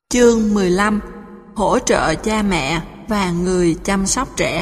Chương 15: Hỗ trợ cha mẹ và người chăm sóc trẻ.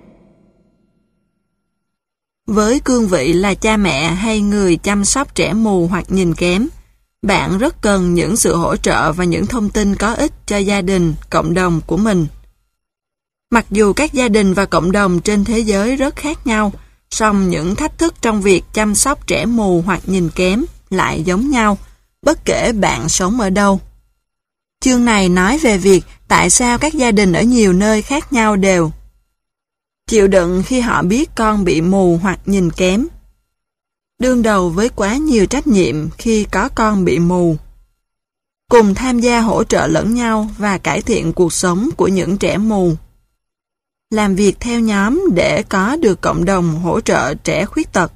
Với cương vị là cha mẹ hay người chăm sóc trẻ mù hoặc nhìn kém, bạn rất cần những sự hỗ trợ và những thông tin có ích cho gia đình, cộng đồng của mình. Mặc dù các gia đình và cộng đồng trên thế giới rất khác nhau, song những thách thức trong việc chăm sóc trẻ mù hoặc nhìn kém lại giống nhau, bất kể bạn sống ở đâu. Chương này nói về việc tại sao các gia đình ở nhiều nơi khác nhau đều chịu đựng khi họ biết con bị mù hoặc nhìn kém, đương đầu với quá nhiều trách nhiệm khi có con bị mù, cùng tham gia hỗ trợ lẫn nhau và cải thiện cuộc sống của những trẻ mù, làm việc theo nhóm để có được cộng đồng hỗ trợ trẻ khuyết tật.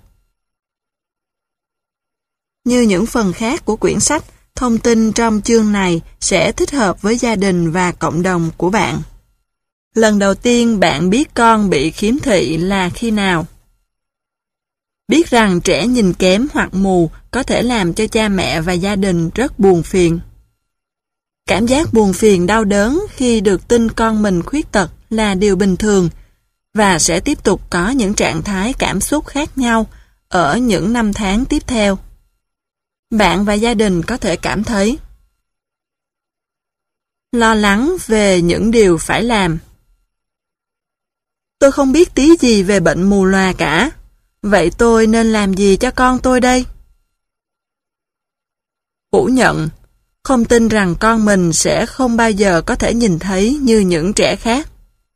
Như những phần khác của quyển sách, thông tin trong chương này sẽ thích hợp với gia đình và cộng đồng của bạn. Lần đầu tiên bạn biết con bị khiếm thị là khi nào? Biết rằng trẻ nhìn kém hoặc mù có thể làm cho cha mẹ và gia đình rất buồn phiền. Cảm giác buồn phiền đau đớn khi được tin con mình khuyết tật là điều bình thường và sẽ tiếp tục có những trạng thái cảm xúc khác nhau ở những năm tháng tiếp theo. Bạn và gia đình có thể cảm thấy lo lắng về những điều phải làm. Tôi không biết tí gì về bệnh mù lòa cả. Vậy tôi nên làm gì cho con tôi đây? Phủ nhận, không tin rằng con mình sẽ không bao giờ có thể nhìn thấy như những trẻ khác.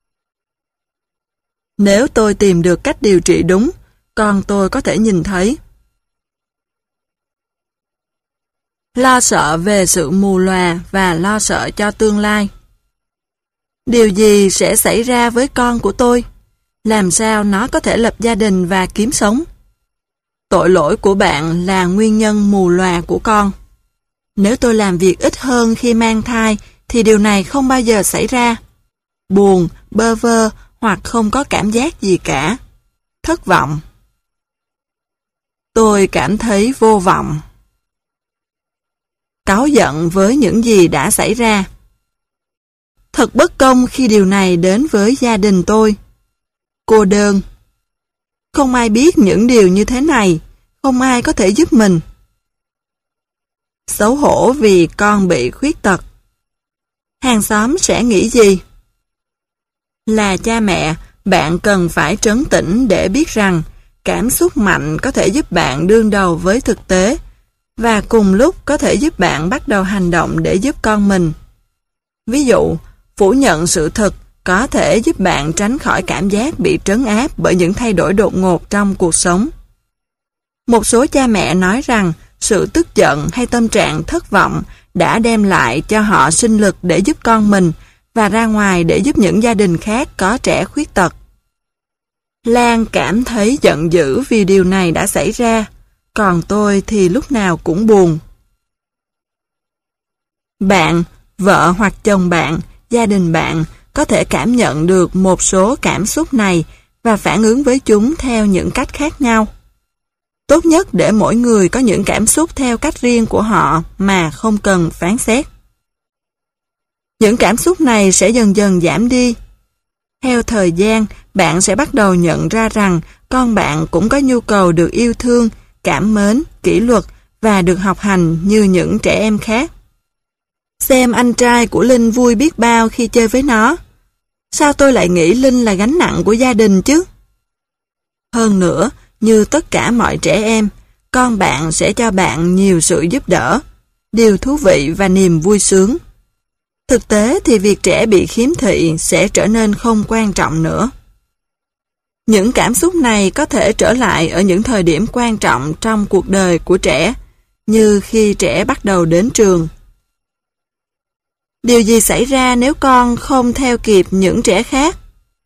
Nếu tôi tìm được cách điều trị đúng, con tôi có thể nhìn thấy. Lo sợ về sự mù lòa và lo sợ cho tương lai. Điều gì sẽ xảy ra với con của tôi? Làm sao nó có thể lập gia đình và kiếm sống? Tội lỗi của bạn là nguyên nhân mù lòa của con. Nếu tôi làm việc ít hơn khi mang thai, thì điều này không bao giờ xảy ra. Buồn, bơ vơ hoặc không có cảm giác gì cả. Thất vọng. Tôi cảm thấy vô vọng. Cáu giận với những gì đã xảy ra. Thật bất công khi điều này đến với gia đình tôi. Cô đơn. Không ai biết những điều như thế này, không ai có thể giúp mình. Xấu hổ vì con bị khuyết tật. Hàng xóm sẽ nghĩ gì? Là cha mẹ, bạn cần phải trấn tĩnh để biết rằng cảm xúc mạnh có thể giúp bạn đương đầu với thực tế và cùng lúc có thể giúp bạn bắt đầu hành động để giúp con mình. Ví dụ, phủ nhận sự thật có thể giúp bạn tránh khỏi cảm giác bị trấn áp bởi những thay đổi đột ngột trong cuộc sống. Một số cha mẹ nói rằng sự tức giận hay tâm trạng thất vọng đã đem lại cho họ sinh lực để giúp con mình và ra ngoài để giúp những gia đình khác có trẻ khuyết tật. Lan cảm thấy giận dữ vì điều này đã xảy ra, còn tôi thì lúc nào cũng buồn. Bạn, vợ hoặc chồng bạn, gia đình bạn có thể cảm nhận được một số cảm xúc này và phản ứng với chúng theo những cách khác nhau. Tốt nhất để mỗi người có những cảm xúc theo cách riêng của họ mà không cần phán xét. Những cảm xúc này sẽ dần dần giảm đi. Theo thời gian, bạn sẽ bắt đầu nhận ra rằng con bạn cũng có nhu cầu được yêu thương, cảm mến, kỷ luật và được học hành như những trẻ em khác. Xem anh trai của Linh vui biết bao khi chơi với nó. Sao tôi lại nghĩ Linh là gánh nặng của gia đình chứ? Hơn nữa, như tất cả mọi trẻ em, con bạn sẽ cho bạn nhiều sự giúp đỡ, điều thú vị và niềm vui sướng. Thực tế thì việc trẻ bị khiếm thị sẽ trở nên không quan trọng nữa. Những cảm xúc này có thể trở lại ở những thời điểm quan trọng trong cuộc đời của trẻ, như khi trẻ bắt đầu đến trường. Điều gì xảy ra nếu con không theo kịp những trẻ khác?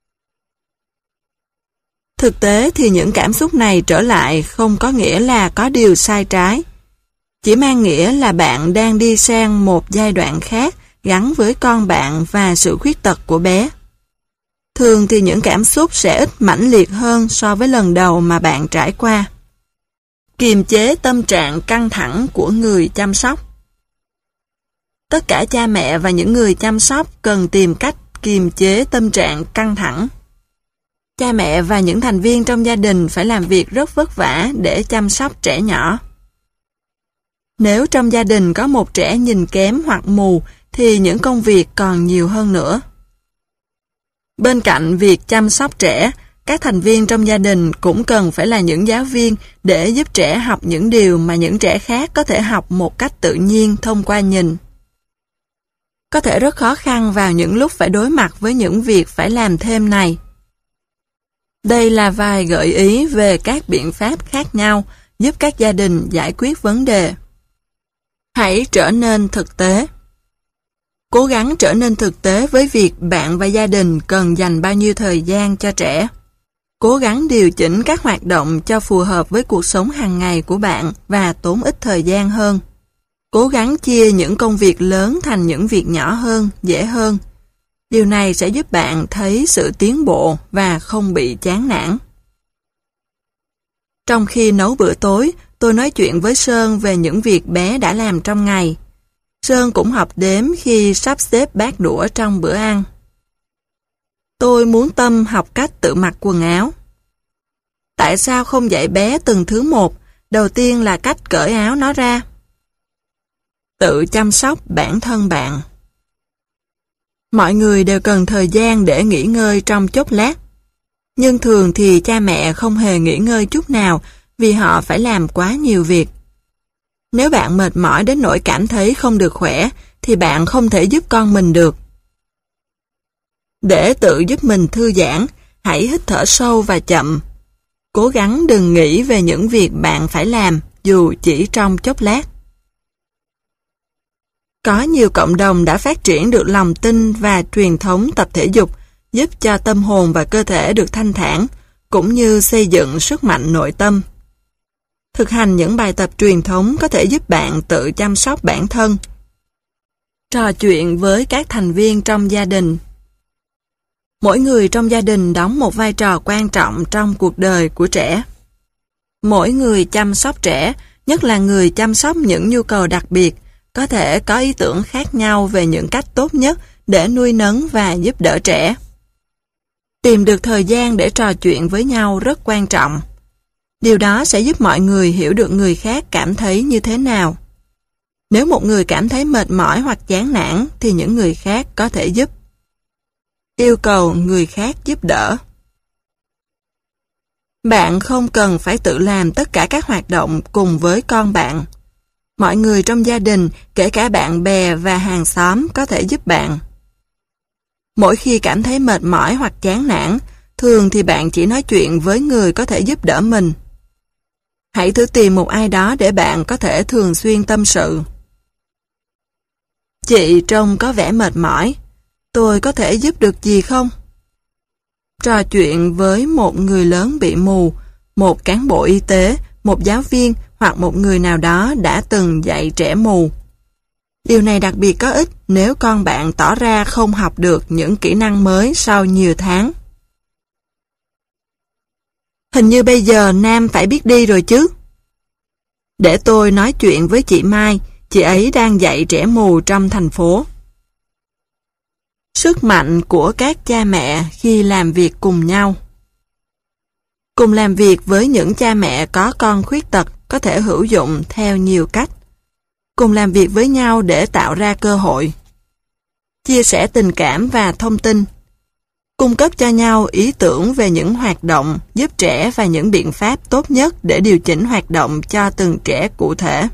Thực tế thì những cảm xúc này trở lại không có nghĩa là có điều sai trái. Chỉ mang nghĩa là bạn đang đi sang một giai đoạn khác gắn với con bạn và sự khuyết tật của bé. Thường thì những cảm xúc sẽ ít mãnh liệt hơn so với lần đầu mà bạn trải qua. Kiềm chế tâm trạng căng thẳng của người chăm sóc. Tất cả cha mẹ và những người chăm sóc cần tìm cách kiềm chế tâm trạng căng thẳng. Cha mẹ và những thành viên trong gia đình phải làm việc rất vất vả để chăm sóc trẻ nhỏ. Nếu trong gia đình có một trẻ nhìn kém hoặc mù, thì những công việc còn nhiều hơn nữa. Bên cạnh việc chăm sóc trẻ, các thành viên trong gia đình cũng cần phải là những giáo viên để giúp trẻ học những điều mà những trẻ khác có thể học một cách tự nhiên thông qua nhìn. Có thể rất khó khăn vào những lúc phải đối mặt với những việc phải làm thêm này. Đây là vài gợi ý về các biện pháp khác nhau giúp các gia đình giải quyết vấn đề. Hãy trở nên thực tế. Cố gắng trở nên thực tế với việc bạn và gia đình cần dành bao nhiêu thời gian cho trẻ. Cố gắng điều chỉnh các hoạt động cho phù hợp với cuộc sống hàng ngày của bạn và tốn ít thời gian hơn. Cố gắng chia những công việc lớn thành những việc nhỏ hơn, dễ hơn. Điều này sẽ giúp bạn thấy sự tiến bộ và không bị chán nản. Trong khi nấu bữa tối, tôi nói chuyện với Sơn về những việc bé đã làm trong ngày. Sơn cũng học đếm khi sắp xếp bát đũa trong bữa ăn. Tôi muốn Tâm học cách tự mặc quần áo. Tại sao không dạy bé từng thứ một? Đầu tiên là cách cởi áo nó ra. Tự chăm sóc bản thân bạn. Mọi người đều cần thời gian để nghỉ ngơi trong chốc lát. Nhưng thường thì cha mẹ không hề nghỉ ngơi chút nào vì họ phải làm quá nhiều việc. Nếu bạn mệt mỏi đến nỗi cảm thấy không được khỏe, thì bạn không thể giúp con mình được. Để tự giúp mình thư giãn, hãy hít thở sâu và chậm. Cố gắng đừng nghĩ về những việc bạn phải làm, dù chỉ trong chốc lát. Có nhiều cộng đồng đã phát triển được lòng tin và truyền thống tập thể dục, giúp cho tâm hồn và cơ thể được thanh thản, cũng như xây dựng sức mạnh nội tâm. Thực hành những bài tập truyền thống có thể giúp bạn tự chăm sóc bản thân. Trò chuyện với các thành viên trong gia đình. Mỗi người trong gia đình đóng một vai trò quan trọng trong cuộc đời của trẻ. Mỗi người chăm sóc trẻ, nhất là người chăm sóc những nhu cầu đặc biệt, có thể có ý tưởng khác nhau về những cách tốt nhất để nuôi nấng và giúp đỡ trẻ. Tìm được thời gian để trò chuyện với nhau rất quan trọng. Điều đó sẽ giúp mọi người hiểu được người khác cảm thấy như thế nào. Nếu một người cảm thấy mệt mỏi hoặc chán nản thì những người khác có thể giúp. Yêu cầu người khác giúp đỡ. Bạn không cần phải tự làm tất cả các hoạt động cùng với con bạn. Mọi người trong gia đình, kể cả bạn bè và hàng xóm có thể giúp bạn. Mỗi khi cảm thấy mệt mỏi hoặc chán nản, thường thì bạn chỉ nói chuyện với người có thể giúp đỡ mình. Hãy thử tìm một ai đó để bạn có thể thường xuyên tâm sự. Chị trông có vẻ mệt mỏi. Tôi có thể giúp được gì không? Trò chuyện với một người lớn bị mù, một cán bộ y tế, một giáo viên hoặc một người nào đó đã từng dạy trẻ mù. Điều này đặc biệt có ích nếu con bạn tỏ ra không học được những kỹ năng mới sau nhiều tháng. Hình như bây giờ Nam phải biết đi rồi chứ? Để tôi nói chuyện với chị Mai, chị ấy đang dạy trẻ mù trong thành phố. Sức mạnh của các cha mẹ khi làm việc cùng nhau. Cùng làm việc với những cha mẹ có con khuyết tật có thể hữu dụng theo nhiều cách. Cùng làm việc với nhau để tạo ra cơ hội. Chia sẻ tình cảm và thông tin. Cung cấp cho nhau ý tưởng về những hoạt động giúp trẻ và những biện pháp tốt nhất để điều chỉnh hoạt động cho từng trẻ cụ thể.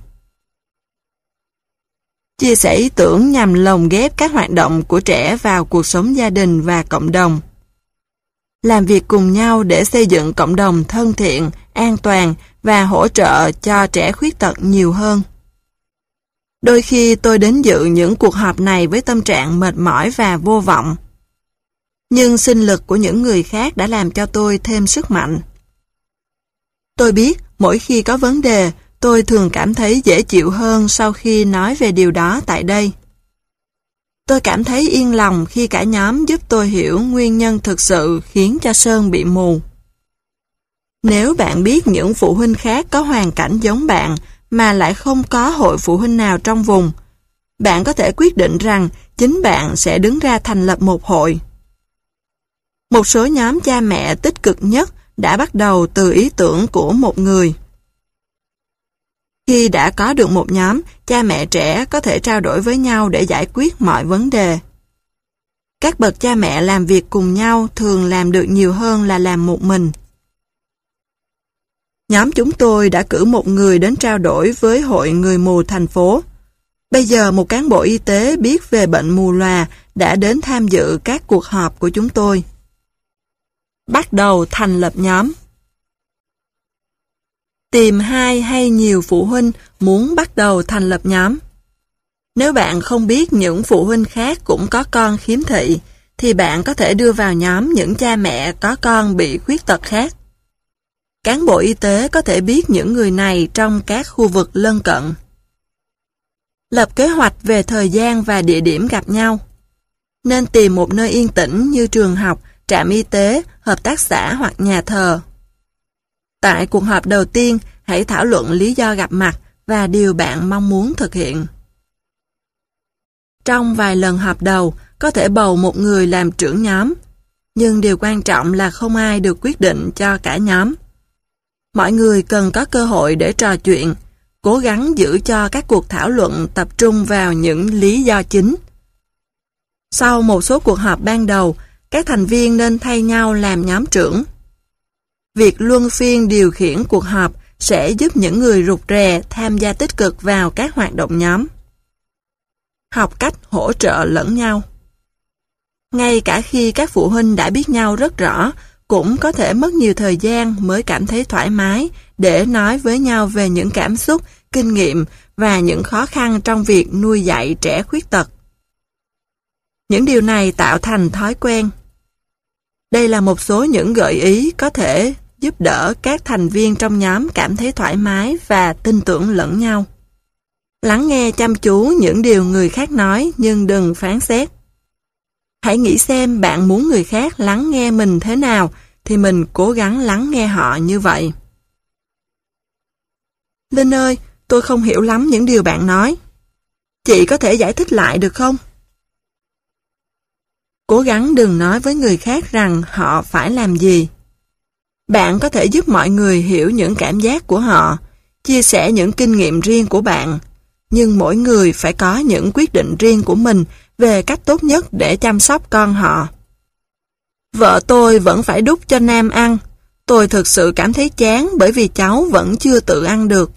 Chia sẻ ý tưởng nhằm lồng ghép các hoạt động của trẻ vào cuộc sống gia đình và cộng đồng. Làm việc cùng nhau để xây dựng cộng đồng thân thiện, an toàn và hỗ trợ cho trẻ khuyết tật nhiều hơn. Đôi khi tôi đến dự những cuộc họp này với tâm trạng mệt mỏi và vô vọng. Nhưng sinh lực của những người khác đã làm cho tôi thêm sức mạnh. Tôi biết mỗi khi có vấn đề, tôi thường cảm thấy dễ chịu hơn sau khi nói về điều đó tại đây. Tôi cảm thấy yên lòng khi cả nhóm giúp tôi hiểu nguyên nhân thực sự khiến cho Sơn bị mù. Nếu bạn biết những phụ huynh khác có hoàn cảnh giống bạn mà lại không có hội phụ huynh nào trong vùng, bạn có thể quyết định rằng chính bạn sẽ đứng ra thành lập một hội. Một số nhóm cha mẹ tích cực nhất đã bắt đầu từ ý tưởng của một người. Khi đã có được một nhóm, cha mẹ trẻ có thể trao đổi với nhau để giải quyết mọi vấn đề. Các bậc cha mẹ làm việc cùng nhau thường làm được nhiều hơn là làm một mình. Nhóm chúng tôi đã cử một người đến trao đổi với hội người mù thành phố. Bây giờ một cán bộ y tế biết về bệnh mù lòa đã đến tham dự các cuộc họp của chúng tôi. Bắt đầu thành lập nhóm. Tìm 2 hay nhiều phụ huynh muốn bắt đầu thành lập nhóm. Nếu bạn không biết những phụ huynh khác cũng có con khiếm thị, thì bạn có thể đưa vào nhóm những cha mẹ có con bị khuyết tật khác. Cán bộ y tế có thể biết những người này trong các khu vực lân cận. Lập kế hoạch về thời gian và địa điểm gặp nhau. Nên tìm một nơi yên tĩnh như trường học, trạm y tế, hợp tác xã hoặc nhà thờ. Tại cuộc họp đầu tiên, hãy thảo luận lý do gặp mặt và điều bạn mong muốn thực hiện. Trong vài lần họp đầu, có thể bầu một người làm trưởng nhóm, nhưng điều quan trọng là không ai được quyết định cho cả nhóm. Mọi người cần có cơ hội để trò chuyện, cố gắng giữ cho các cuộc thảo luận tập trung vào những lý do chính. Sau một số cuộc họp ban đầu, các thành viên nên thay nhau làm nhóm trưởng. Việc luân phiên điều khiển cuộc họp sẽ giúp những người rụt rè tham gia tích cực vào các hoạt động nhóm. Học cách hỗ trợ lẫn nhau. Ngay cả khi các phụ huynh đã biết nhau rất rõ, cũng có thể mất nhiều thời gian mới cảm thấy thoải mái để nói với nhau về những cảm xúc, kinh nghiệm và những khó khăn trong việc nuôi dạy trẻ khuyết tật. Những điều này tạo thành thói quen. Đây là một số những gợi ý có thể giúp đỡ các thành viên trong nhóm cảm thấy thoải mái và tin tưởng lẫn nhau. Lắng nghe chăm chú những điều người khác nói nhưng đừng phán xét. Hãy nghĩ xem bạn muốn người khác lắng nghe mình thế nào thì mình cố gắng lắng nghe họ như vậy. Linh ơi, tôi không hiểu lắm những điều bạn nói. Chị có thể giải thích lại được không? Cố gắng đừng nói với người khác rằng họ phải làm gì. Bạn có thể giúp mọi người hiểu những cảm giác của họ, chia sẻ những kinh nghiệm riêng của bạn, nhưng mỗi người phải có những quyết định riêng của mình về cách tốt nhất để chăm sóc con họ. Vợ tôi vẫn phải đút cho Nam ăn. Tôi thực sự cảm thấy chán bởi vì cháu vẫn chưa tự ăn được.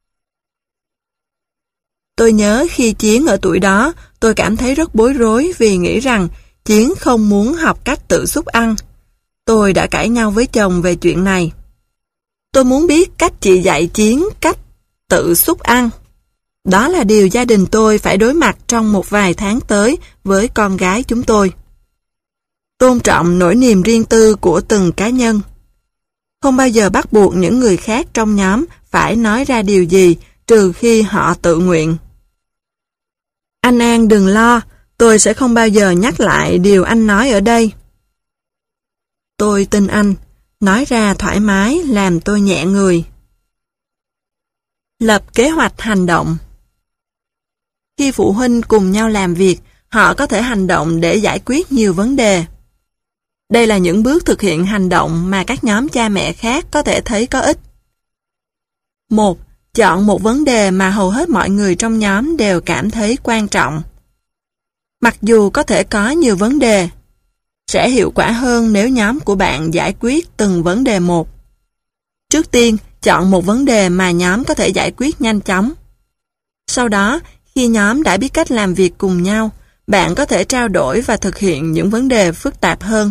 Tôi nhớ khi Chiến ở tuổi đó, tôi cảm thấy rất bối rối vì nghĩ rằng Chiến không muốn học cách tự xúc ăn. Tôi đã cãi nhau với chồng về chuyện này. Tôi muốn biết cách chị dạy Chiến cách tự xúc ăn. Đó là điều gia đình tôi phải đối mặt trong một vài tháng tới với con gái chúng tôi. Tôn trọng nỗi niềm riêng tư của từng cá nhân. Không bao giờ bắt buộc những người khác trong nhóm phải nói ra điều gì trừ khi họ tự nguyện. Anh An đừng lo, tôi sẽ không bao giờ nhắc lại điều anh nói ở đây. Tôi tin anh, nói ra thoải mái làm tôi nhẹ người. Lập kế hoạch hành động. Khi phụ huynh cùng nhau làm việc, họ có thể hành động để giải quyết nhiều vấn đề. Đây là những bước thực hiện hành động mà các nhóm cha mẹ khác có thể thấy có ích. 1. Chọn một vấn đề mà hầu hết mọi người trong nhóm đều cảm thấy quan trọng. Mặc dù có thể có nhiều vấn đề, sẽ hiệu quả hơn nếu nhóm của bạn giải quyết từng vấn đề một. Trước tiên, chọn một vấn đề mà nhóm có thể giải quyết nhanh chóng. Sau đó, khi nhóm đã biết cách làm việc cùng nhau, bạn có thể trao đổi và thực hiện những vấn đề phức tạp hơn.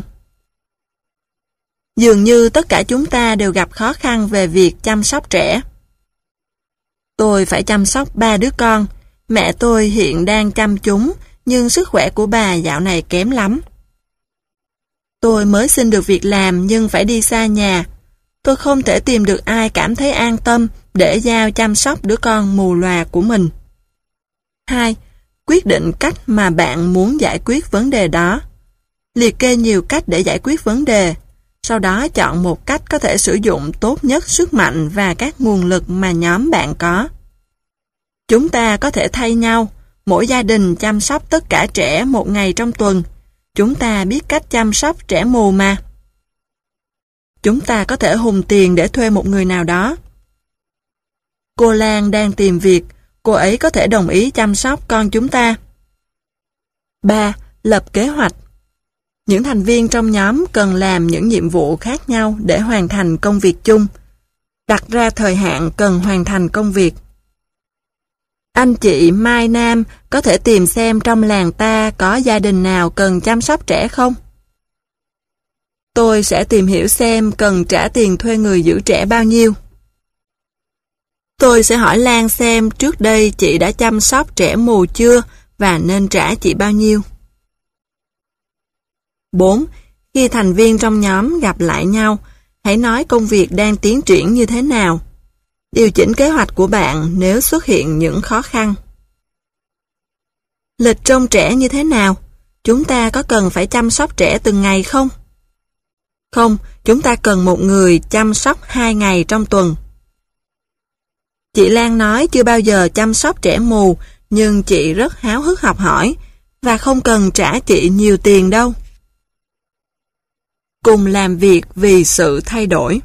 Dường như tất cả chúng ta đều gặp khó khăn về việc chăm sóc trẻ. Tôi phải chăm sóc 3 đứa con. Mẹ tôi hiện đang chăm chúng, nhưng sức khỏe của bà dạo này kém lắm. Tôi mới xin được việc làm nhưng phải đi xa nhà. Tôi không thể tìm được ai cảm thấy an tâm để giao chăm sóc đứa con mù lòa của mình. 2. Quyết định cách mà bạn muốn giải quyết vấn đề đó. Liệt kê nhiều cách để giải quyết vấn đề. Sau đó chọn một cách có thể sử dụng tốt nhất sức mạnh và các nguồn lực mà nhóm bạn có. Chúng ta có thể thay nhau. mỗi gia đình chăm sóc tất cả trẻ một ngày trong tuần. Chúng ta biết cách chăm sóc trẻ mù mà. Chúng ta có thể hùn tiền để thuê một người nào đó. Cô Lan đang tìm việc, cô ấy có thể đồng ý chăm sóc con chúng ta. 3. Lập kế hoạch. Những thành viên trong nhóm cần làm những nhiệm vụ khác nhau để hoàn thành công việc chung. Đặt ra thời hạn cần hoàn thành công việc. Anh chị Mai Nam có thể tìm xem trong làng ta có gia đình nào cần chăm sóc trẻ không? Tôi sẽ tìm hiểu xem cần trả tiền thuê người giữ trẻ bao nhiêu. Tôi sẽ hỏi Lan xem trước đây chị đã chăm sóc trẻ mù chưa và nên trả chị bao nhiêu. 4. Khi thành viên trong nhóm gặp lại nhau, hãy nói công việc đang tiến triển như thế nào. Điều chỉnh kế hoạch của bạn nếu xuất hiện những khó khăn. Lịch trông trẻ như thế nào? Chúng ta có cần phải chăm sóc trẻ từng ngày không? Không, chúng ta cần một người chăm sóc 2 ngày trong tuần. Chị Lan nói chưa bao giờ chăm sóc trẻ mù, nhưng chị rất háo hức học hỏi, và không cần trả chị nhiều tiền đâu. Cùng làm việc vì sự thay đổi.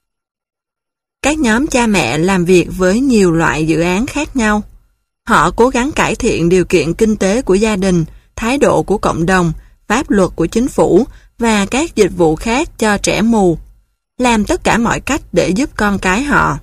Các nhóm cha mẹ làm việc với nhiều loại dự án khác nhau. Họ cố gắng cải thiện điều kiện kinh tế của gia đình, thái độ của cộng đồng, pháp luật của chính phủ và các dịch vụ khác cho trẻ mù. Làm tất cả mọi cách để giúp con cái họ.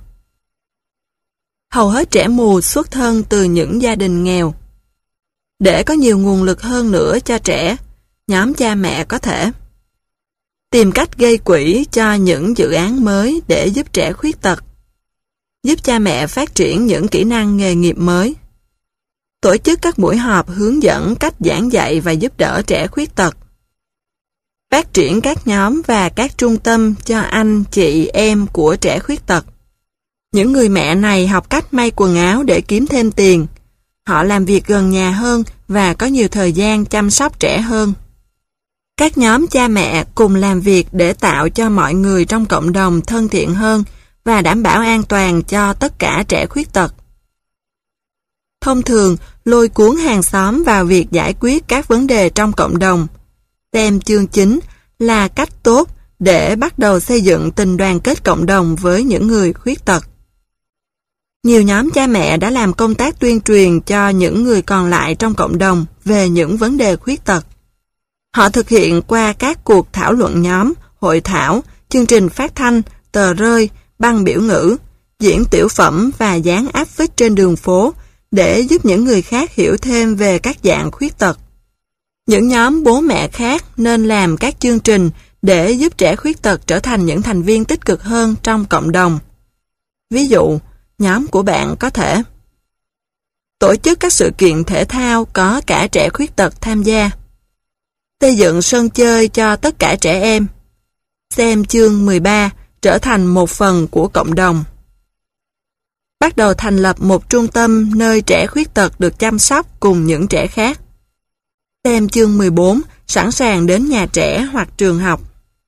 Hầu hết trẻ mù xuất thân từ những gia đình nghèo. Để có nhiều nguồn lực hơn nữa cho trẻ, nhóm cha mẹ có thể tìm cách gây quỹ cho những dự án mới để giúp trẻ khuyết tật, giúp cha mẹ phát triển những kỹ năng nghề nghiệp mới, tổ chức các buổi họp hướng dẫn cách giảng dạy và giúp đỡ trẻ khuyết tật, phát triển các nhóm và các trung tâm cho anh, chị, em của trẻ khuyết tật. Những người mẹ này học cách may quần áo để kiếm thêm tiền. Họ làm việc gần nhà hơn và có nhiều thời gian chăm sóc trẻ hơn. Các nhóm cha mẹ cùng làm việc để tạo cho mọi người trong cộng đồng thân thiện hơn và đảm bảo an toàn cho tất cả trẻ khuyết tật. Thông thường, lôi cuốn hàng xóm vào việc giải quyết các vấn đề trong cộng đồng. Xem chương 9 là cách tốt để bắt đầu xây dựng tình đoàn kết cộng đồng với những người khuyết tật. Nhiều nhóm cha mẹ đã làm công tác tuyên truyền cho những người còn lại trong cộng đồng về những vấn đề khuyết tật. Họ thực hiện qua các cuộc thảo luận nhóm, hội thảo, chương trình phát thanh, tờ rơi, băng biểu ngữ, diễn tiểu phẩm và dán áp phích trên đường phố để giúp những người khác hiểu thêm về các dạng khuyết tật. Những nhóm bố mẹ khác nên làm các chương trình để giúp trẻ khuyết tật trở thành những thành viên tích cực hơn trong cộng đồng. Ví dụ, nhóm của bạn có thể tổ chức các sự kiện thể thao có cả trẻ khuyết tật tham gia, xây dựng sân chơi cho tất cả trẻ em, xem chương 13 trở thành một phần của cộng đồng, bắt đầu thành lập một trung tâm nơi trẻ khuyết tật được chăm sóc cùng những trẻ khác, xem chương 14 sẵn sàng đến nhà trẻ hoặc trường học.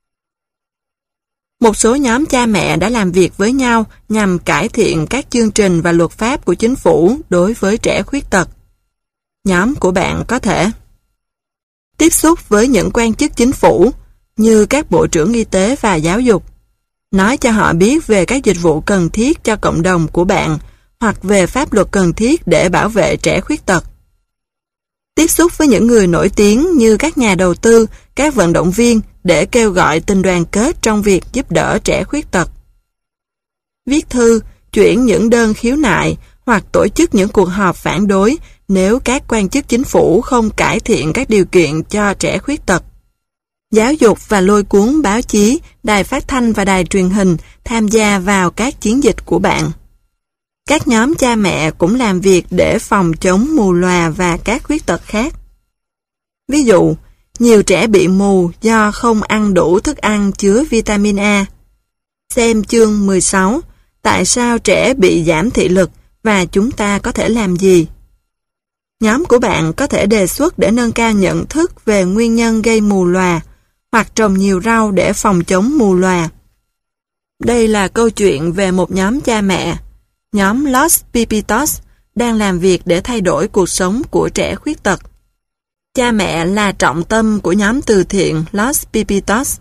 Một số nhóm cha mẹ đã làm việc với nhau nhằm cải thiện các chương trình và luật pháp của chính phủ đối với trẻ khuyết tật. Nhóm của bạn có thể tiếp xúc với những quan chức chính phủ như các bộ trưởng y tế và giáo dục, nói cho họ biết về các dịch vụ cần thiết cho cộng đồng của bạn hoặc về pháp luật cần thiết để bảo vệ trẻ khuyết tật. Tiếp xúc với những người nổi tiếng như các nhà đầu tư, các vận động viên để kêu gọi tình đoàn kết trong việc giúp đỡ trẻ khuyết tật. Viết thư, chuyển những đơn khiếu nại hoặc tổ chức những cuộc họp phản đối nếu các quan chức chính phủ không cải thiện các điều kiện cho trẻ khuyết tật. Giáo dục và lôi cuốn báo chí, đài phát thanh và đài truyền hình tham gia vào các chiến dịch của bạn. Các nhóm cha mẹ cũng làm việc để phòng chống mù lòa và các khuyết tật khác. Ví dụ, nhiều trẻ bị mù do không ăn đủ thức ăn chứa vitamin A. Xem chương 16, tại sao trẻ bị giảm thị lực và chúng ta có thể làm gì. Nhóm của bạn có thể đề xuất để nâng cao nhận thức về nguyên nhân gây mù lòa hoặc trồng nhiều rau để phòng chống mù lòa. Đây là câu chuyện về một nhóm cha mẹ. Nhóm Los Pipitos đang làm việc để thay đổi cuộc sống của trẻ khuyết tật. Cha mẹ là trọng tâm của nhóm từ thiện Los Pipitos.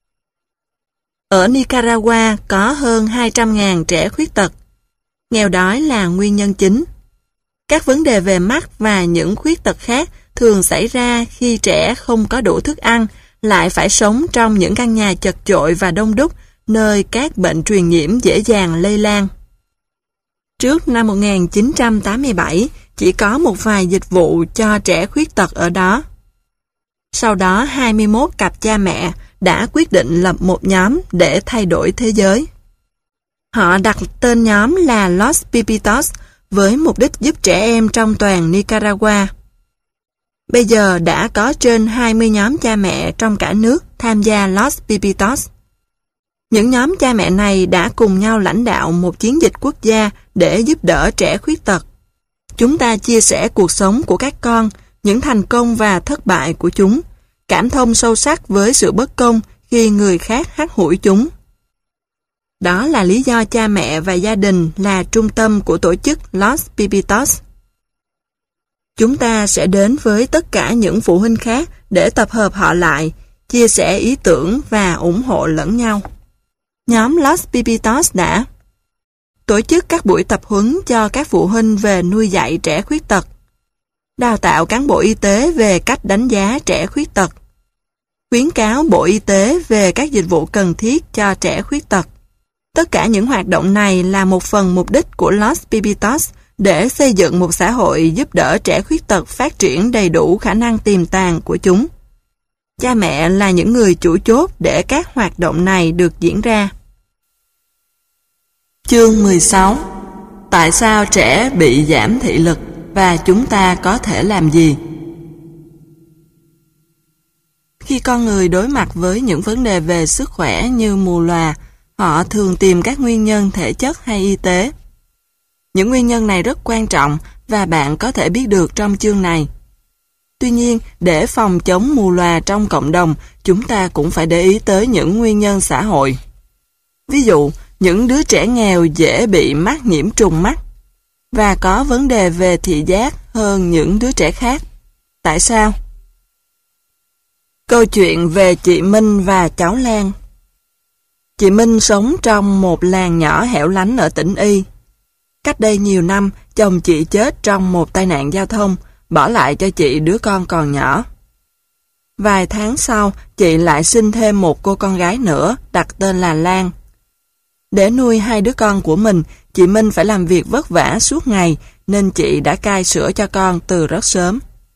Ở Nicaragua có hơn 200.000 trẻ khuyết tật. Nghèo đói là nguyên nhân chính. Các vấn đề về mắt và những khuyết tật khác thường xảy ra khi trẻ không có đủ thức ăn, lại phải sống trong những căn nhà chật chội và đông đúc, nơi các bệnh truyền nhiễm dễ dàng lây lan. Trước năm 1987, chỉ có một vài dịch vụ cho trẻ khuyết tật ở đó. Sau đó 21 cặp cha mẹ đã quyết định lập một nhóm để thay đổi thế giới. Họ đặt tên nhóm là Los Pipitos với mục đích giúp trẻ em trong toàn Nicaragua. Bây giờ đã có trên 20 nhóm cha mẹ trong cả nước tham gia Los Pipitos. Những nhóm cha mẹ này đã cùng nhau lãnh đạo một chiến dịch quốc gia để giúp đỡ trẻ khuyết tật. Chúng ta chia sẻ cuộc sống của các con, những thành công và thất bại của chúng, cảm thông sâu sắc với sự bất công khi người khác hắt hủi chúng. Đó là lý do cha mẹ và gia đình là trung tâm của tổ chức Los Pipitos. Chúng ta sẽ đến với tất cả những phụ huynh khác để tập hợp họ lại, chia sẻ ý tưởng và ủng hộ lẫn nhau. Nhóm Los Pipitos đã tổ chức các buổi tập huấn cho các phụ huynh về nuôi dạy trẻ khuyết tật, đào tạo cán bộ y tế về cách đánh giá trẻ khuyết tật, khuyến cáo Bộ Y tế về các dịch vụ cần thiết cho trẻ khuyết tật. Tất cả những hoạt động này là một phần mục đích của Los Pipitos để xây dựng một xã hội giúp đỡ trẻ khuyết tật phát triển đầy đủ khả năng tiềm tàng của chúng. Cha mẹ là những người chủ chốt để các hoạt động này được diễn ra. Chương 16. Tại sao trẻ bị giảm thị lực và chúng ta có thể làm gì? Khi con người đối mặt với những vấn đề về sức khỏe như mù lòa, họ thường tìm các nguyên nhân thể chất hay y tế. Những nguyên nhân này rất quan trọng và bạn có thể biết được trong chương này. Tuy nhiên, để phòng chống mù lòa trong cộng đồng, chúng ta cũng phải để ý tới những nguyên nhân xã hội. Ví dụ, những đứa trẻ nghèo dễ bị mắc nhiễm trùng mắt và có vấn đề về thị giác hơn những đứa trẻ khác. Tại sao? Câu chuyện về chị Minh và cháu Lan. Chị Minh sống trong một làng nhỏ hẻo lánh ở tỉnh Y. Cách đây nhiều năm, chồng chị chết trong một tai nạn giao thông, bỏ lại cho chị đứa con còn nhỏ. Vài tháng sau, chị lại sinh thêm một cô con gái nữa, đặt tên là Lan. Để nuôi hai đứa con của mình, chị Minh phải làm việc vất vả suốt ngày, nên chị đã cai sữa cho con từ rất sớm.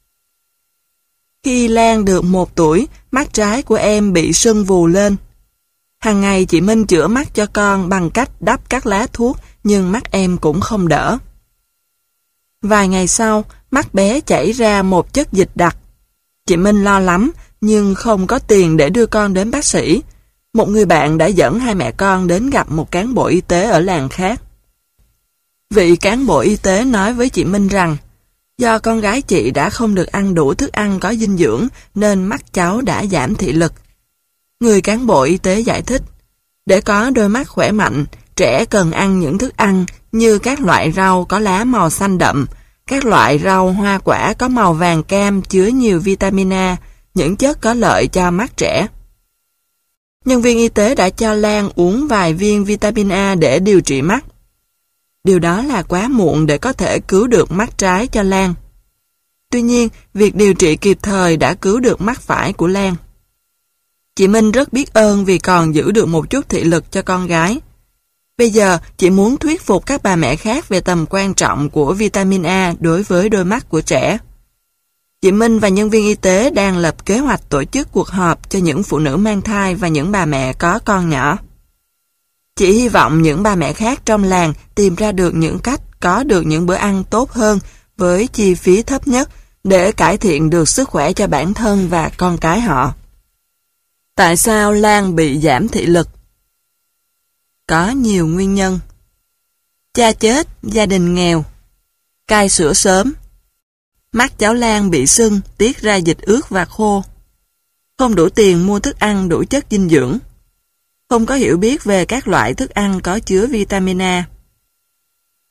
Khi Lan được 1 tuổi, mắt trái của em bị sưng vù lên. Hàng ngày chị Minh chữa mắt cho con bằng cách đắp các lá thuốc, nhưng mắt em cũng không đỡ. Vài ngày sau, mắt bé chảy ra một chất dịch đặc. Chị Minh lo lắm, nhưng không có tiền để đưa con đến bác sĩ. Một người bạn đã dẫn hai mẹ con đến gặp một cán bộ y tế ở làng khác. Vị cán bộ y tế nói với chị Minh rằng, do con gái chị đã không được ăn đủ thức ăn có dinh dưỡng nên mắt cháu đã giảm thị lực. Người cán bộ y tế giải thích, để có đôi mắt khỏe mạnh, trẻ cần ăn những thức ăn như các loại rau có lá màu xanh đậm, các loại rau hoa quả có màu vàng cam chứa nhiều vitamin A, những chất có lợi cho mắt trẻ. Nhân viên y tế đã cho Lan uống vài viên vitamin A để điều trị mắt. Điều đó là quá muộn để có thể cứu được mắt trái cho Lan. Tuy nhiên, việc điều trị kịp thời đã cứu được mắt phải của Lan. Chị Minh rất biết ơn vì còn giữ được một chút thị lực cho con gái. Bây giờ, chị muốn thuyết phục các bà mẹ khác về tầm quan trọng của vitamin A đối với đôi mắt của trẻ. Chị Minh và nhân viên y tế đang lập kế hoạch tổ chức cuộc họp cho những phụ nữ mang thai và những bà mẹ có con nhỏ. Chị hy vọng những bà mẹ khác trong làng tìm ra được những cách có được những bữa ăn tốt hơn với chi phí thấp nhất để cải thiện được sức khỏe cho bản thân và con cái họ. Tại sao Lan bị giảm thị lực? Có nhiều nguyên nhân. Cha chết, gia đình nghèo, cai sữa sớm, mắt cháu Lan bị sưng, tiết ra dịch ướt và khô, không đủ tiền mua thức ăn đủ chất dinh dưỡng, không có hiểu biết về các loại thức ăn có chứa vitamin A.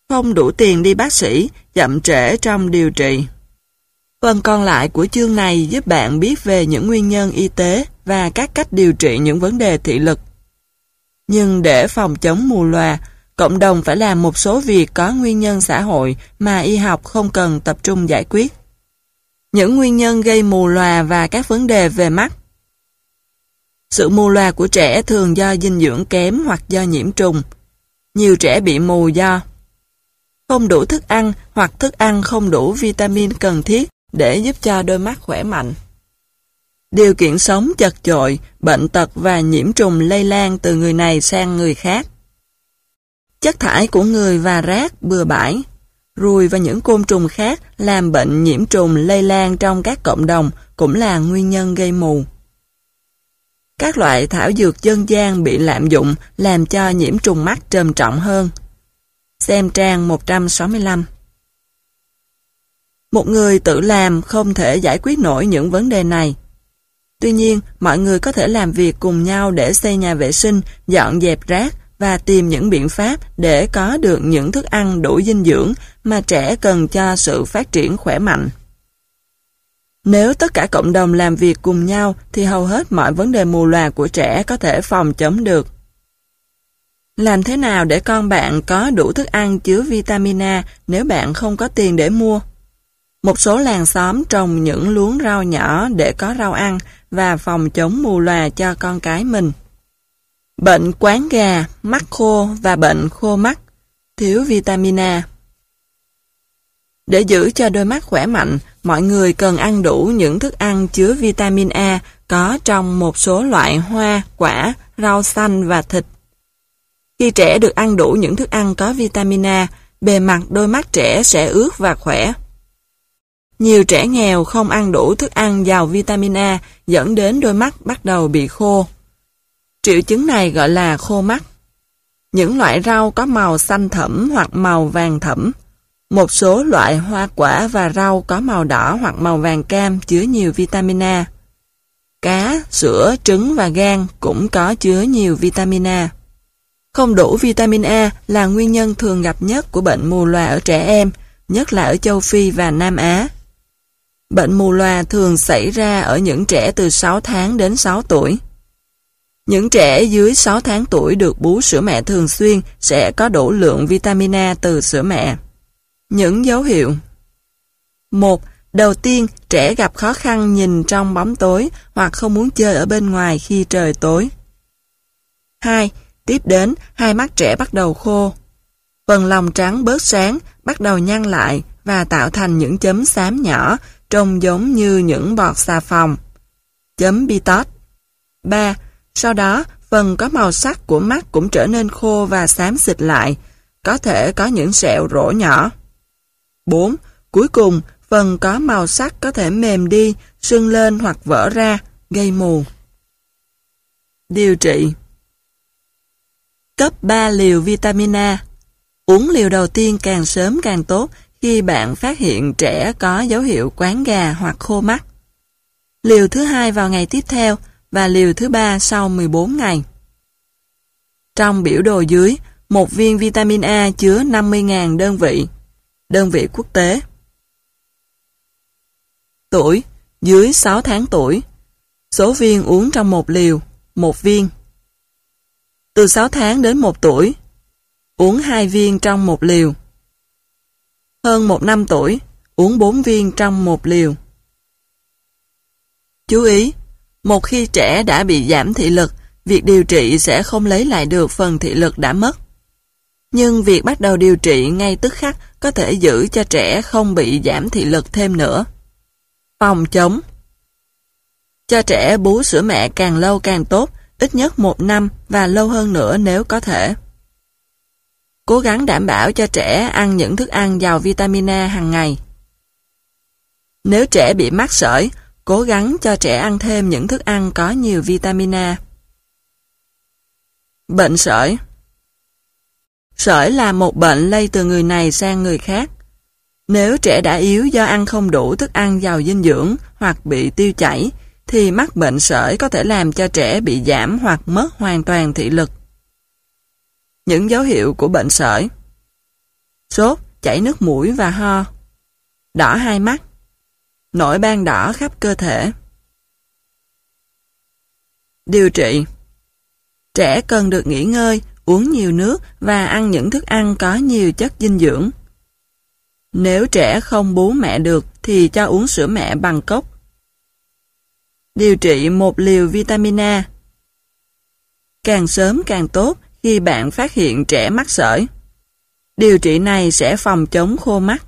không đủ tiền đi bác sĩ, chậm trễ trong điều trị. Phần còn lại của chương này giúp bạn biết về những nguyên nhân y tế và các cách điều trị những vấn đề thị lực. Nhưng để phòng chống mù lòa, cộng đồng phải làm một số việc có nguyên nhân xã hội mà y học không cần tập trung giải quyết. Những nguyên nhân gây mù lòa và các vấn đề về mắt. Sự mù lòa của trẻ thường do dinh dưỡng kém hoặc do nhiễm trùng. Nhiều trẻ bị mù do không đủ thức ăn hoặc thức ăn không đủ vitamin cần thiết để giúp cho đôi mắt khỏe mạnh. Điều kiện sống chật chội, bệnh tật và nhiễm trùng lây lan từ người này sang người khác. Chất thải của người và rác bừa bãi, ruồi và những côn trùng khác làm bệnh nhiễm trùng lây lan trong các cộng đồng cũng là nguyên nhân gây mù. Các loại thảo dược dân gian bị lạm dụng làm cho nhiễm trùng mắt trầm trọng hơn. Xem trang 165. Một người tự làm không thể giải quyết nổi những vấn đề này. Tuy nhiên, mọi người có thể làm việc cùng nhau để xây nhà vệ sinh, dọn dẹp rác và tìm những biện pháp để có được những thức ăn đủ dinh dưỡng mà trẻ cần cho sự phát triển khỏe mạnh. Nếu tất cả cộng đồng làm việc cùng nhau thì hầu hết mọi vấn đề mù lòa của trẻ có thể phòng chống được. Làm thế nào để con bạn có đủ thức ăn chứa vitamin A nếu bạn không có tiền để mua? Một số làng xóm trồng những luống rau nhỏ để có rau ăn và phòng chống mù lòa cho con cái mình. Bệnh quáng gà, mắt khô và bệnh khô mắt, thiếu vitamin A. Để giữ cho đôi mắt khỏe mạnh, mọi người cần ăn đủ những thức ăn chứa vitamin A có trong một số loại hoa, quả, rau xanh và thịt. Khi trẻ được ăn đủ những thức ăn có vitamin A, bề mặt đôi mắt trẻ sẽ ướt và khỏe. Nhiều trẻ nghèo không ăn đủ thức ăn giàu vitamin A dẫn đến đôi mắt bắt đầu bị khô. Triệu chứng này gọi là khô mắt. Những loại rau có màu xanh thẫm hoặc màu vàng thẫm. Một số loại hoa quả và rau có màu đỏ hoặc màu vàng cam chứa nhiều vitamin A. Cá, sữa, trứng và gan cũng có chứa nhiều vitamin A. Không đủ vitamin A là nguyên nhân thường gặp nhất của bệnh mù lòa ở trẻ em, nhất là ở châu Phi và Nam Á. Bệnh mù lòa thường xảy ra ở những trẻ từ 6 tháng đến 6 tuổi. Những trẻ dưới 6 tháng tuổi được bú sữa mẹ thường xuyên sẽ có đủ lượng vitamin A từ sữa mẹ. Những dấu hiệu. 1. Đầu tiên, trẻ gặp khó khăn nhìn trong bóng tối hoặc không muốn chơi ở bên ngoài khi trời tối. 2. Tiếp đến, hai mắt trẻ bắt đầu khô. Phần lòng trắng bớt sáng, bắt đầu nhăn lại và tạo thành những chấm xám nhỏ, trông giống như những bọt xà phòng. Chấm Bitot. 3. Sau đó, phần có màu sắc của mắt cũng trở nên khô và xám xịt lại, có thể có những sẹo rỗ nhỏ. 4. Cuối cùng, phần có màu sắc có thể mềm đi, sưng lên hoặc vỡ ra, gây mù. Điều trị. Cấp 3 liều vitamin A. Uống liều đầu tiên càng sớm càng tốt khi bạn phát hiện trẻ có dấu hiệu quáng gà hoặc khô mắt. Liều thứ 2 vào ngày tiếp theo và liều thứ 3 sau 14 ngày. Trong biểu đồ dưới, một viên vitamin A chứa 50.000 đơn vị quốc tế. Tuổi, dưới 6 tháng tuổi. Số viên uống trong một liều, 1 viên. Từ 6 tháng đến 1 tuổi, uống 2 viên trong một liều. Hơn 1 năm tuổi, uống 4 viên trong một liều. Chú ý, một khi trẻ đã bị giảm thị lực, việc điều trị sẽ không lấy lại được phần thị lực đã mất. Nhưng việc bắt đầu điều trị ngay tức khắc có thể giữ cho trẻ không bị giảm thị lực thêm nữa. Phòng chống. Cho trẻ bú sữa mẹ càng lâu càng tốt, ít nhất 1 năm và lâu hơn nữa nếu có thể. Cố gắng đảm bảo cho trẻ ăn những thức ăn giàu vitamin A hàng ngày. Nếu trẻ bị mắc sởi, cố gắng cho trẻ ăn thêm những thức ăn có nhiều vitamin A. Bệnh sởi. Sởi là một bệnh lây từ người này sang người khác. Nếu trẻ đã yếu do ăn không đủ thức ăn giàu dinh dưỡng hoặc bị tiêu chảy, thì mắc bệnh sởi có thể làm cho trẻ bị giảm hoặc mất hoàn toàn thị lực. Những dấu hiệu của bệnh sởi. sốt, chảy nước mũi và ho, đỏ hai mắt, nổi ban đỏ khắp cơ thể. Điều trị. Trẻ cần được nghỉ ngơi, uống nhiều nước và ăn những thức ăn có nhiều chất dinh dưỡng. Nếu trẻ không bú mẹ được thì cho uống sữa mẹ bằng cốc. Điều trị 1 liều vitamin A. Càng sớm càng tốt khi bạn phát hiện trẻ mắc sởi. Điều trị này sẽ phòng chống khô mắt.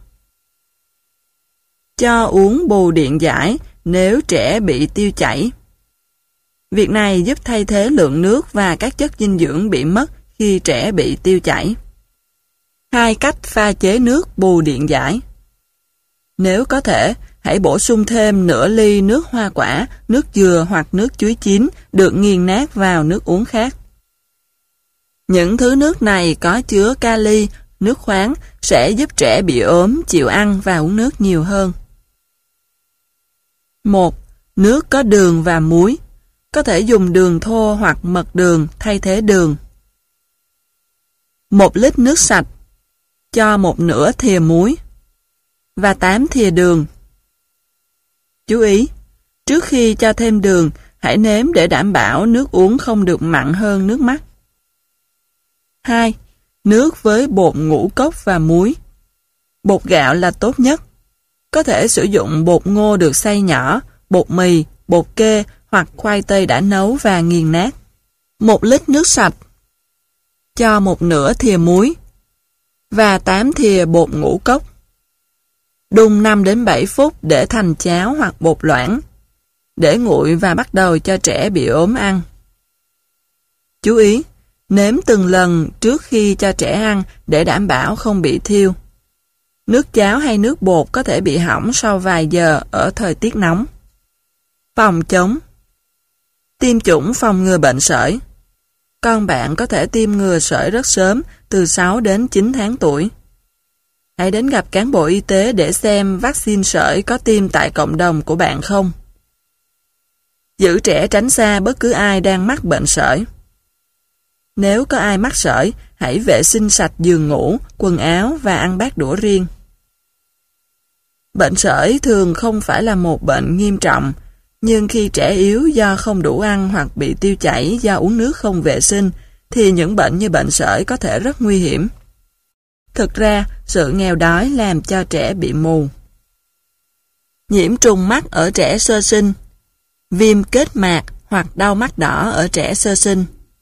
Cho uống bù điện giải nếu trẻ bị tiêu chảy. Việc này giúp thay thế lượng nước và các chất dinh dưỡng bị mất khi trẻ bị tiêu chảy. 2 cách pha chế nước bù điện giải. Nếu có thể, hãy bổ sung thêm nửa ly nước hoa quả, nước dừa hoặc nước chuối chín được nghiền nát vào nước uống khác. Những thứ nước này có chứa kali, nước khoáng sẽ giúp trẻ bị ốm chịu ăn và uống nước nhiều hơn. 1. Nước có đường và muối. Có thể dùng đường thô hoặc mật đường thay thế đường. 1 lít nước sạch. Cho 1/2 thìa muối và 8 thìa đường. Chú ý, trước khi cho thêm đường, hãy nếm để đảm bảo nước uống không được mặn hơn nước mắt. 2. Nước với bột ngũ cốc và muối. Bột gạo là tốt nhất. Có thể sử dụng bột ngô được xay nhỏ, bột mì, bột kê hoặc khoai tây đã nấu và nghiền nát. 1 lít nước sạch. Cho 1/2 thìa muối và 8 thìa bột ngũ cốc. Đun 5 đến 7 phút để thành cháo hoặc bột loãng. Để nguội và bắt đầu cho trẻ bị ốm ăn. Chú ý, nếm từng lần trước khi cho trẻ ăn để đảm bảo không bị thiêu. Nước cháo hay nước bột có thể bị hỏng sau vài giờ ở thời tiết nóng. Phòng chống. Tiêm chủng phòng ngừa bệnh sởi. Con bạn có thể tiêm ngừa sởi rất sớm, từ 6 đến 9 tháng tuổi. Hãy đến gặp cán bộ y tế để xem vaccine sởi có tiêm tại cộng đồng của bạn không. Giữ trẻ tránh xa bất cứ ai đang mắc bệnh sởi. Nếu có ai mắc sởi, hãy vệ sinh sạch giường ngủ, quần áo và ăn bát đũa riêng. Bệnh sởi thường không phải là một bệnh nghiêm trọng, nhưng khi trẻ yếu do không đủ ăn hoặc bị tiêu chảy do uống nước không vệ sinh, thì những bệnh như bệnh sởi có thể rất nguy hiểm. Thực ra, sự nghèo đói làm cho trẻ bị mù. Nhiễm trùng mắt ở trẻ sơ sinh. Viêm kết mạc hoặc đau mắt đỏ ở trẻ sơ sinh.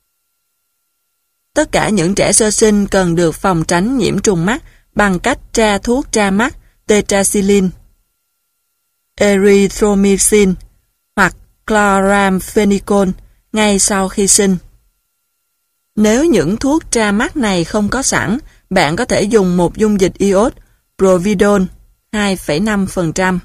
Tất cả những trẻ sơ sinh cần được phòng tránh nhiễm trùng mắt bằng cách tra thuốc tra mắt tetracycline, erythromycin hoặc chloramphenicol ngay sau khi sinh. Nếu những thuốc tra mắt này không có sẵn, bạn có thể dùng một dung dịch iốt Providol 2,5%.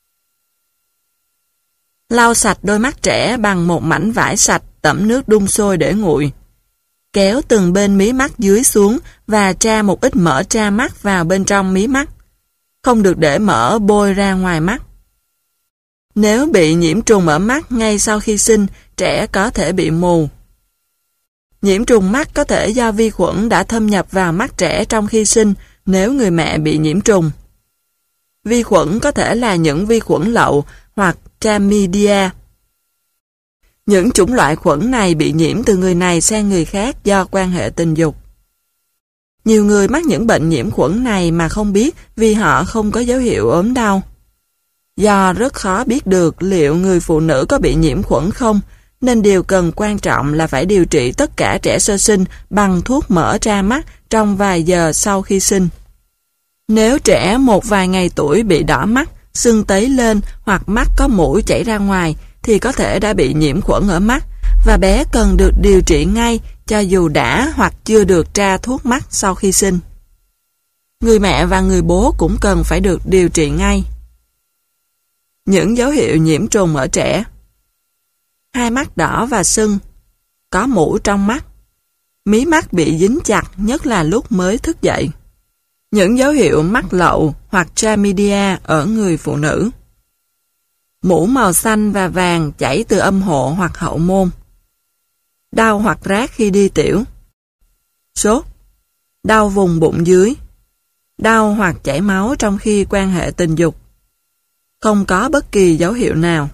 Lau sạch đôi mắt trẻ bằng một mảnh vải sạch tẩm nước đun sôi để nguội. Kéo từng bên mí mắt dưới xuống và tra một ít mỡ tra mắt vào bên trong mí mắt. Không được để mỡ bôi ra ngoài mắt. Nếu bị nhiễm trùng ở mắt ngay sau khi sinh, trẻ có thể bị mù. Nhiễm trùng mắt có thể do vi khuẩn đã thâm nhập vào mắt trẻ trong khi sinh nếu người mẹ bị nhiễm trùng. Vi khuẩn có thể là những vi khuẩn lậu hoặc chlamydia. Những chủng loại khuẩn này bị nhiễm từ người này sang người khác do quan hệ tình dục. Nhiều người mắc những bệnh nhiễm khuẩn này mà không biết vì họ không có dấu hiệu ốm đau. Do rất khó biết được liệu người phụ nữ có bị nhiễm khuẩn không, nên điều cần quan trọng là phải điều trị tất cả trẻ sơ sinh bằng thuốc mỡ tra mắt trong vài giờ sau khi sinh. Nếu trẻ một vài ngày tuổi bị đỏ mắt, sưng tấy lên hoặc mắt có mũi chảy ra ngoài thì có thể đã bị nhiễm khuẩn ở mắt và bé cần được điều trị ngay cho dù đã hoặc chưa được tra thuốc mắt sau khi sinh. Người mẹ và người bố cũng cần phải được điều trị ngay. Những dấu hiệu nhiễm trùng ở trẻ: hai mắt đỏ và sưng, có mủ trong mắt, mí mắt bị dính chặt nhất là lúc mới thức dậy. Những dấu hiệu mắc lậu hoặc chlamydia ở người phụ nữ. Mủ màu xanh và vàng chảy từ âm hộ hoặc hậu môn. Đau hoặc rát khi đi tiểu. Sốt. Đau vùng bụng dưới. đau hoặc chảy máu trong khi quan hệ tình dục. Không có bất kỳ dấu hiệu nào.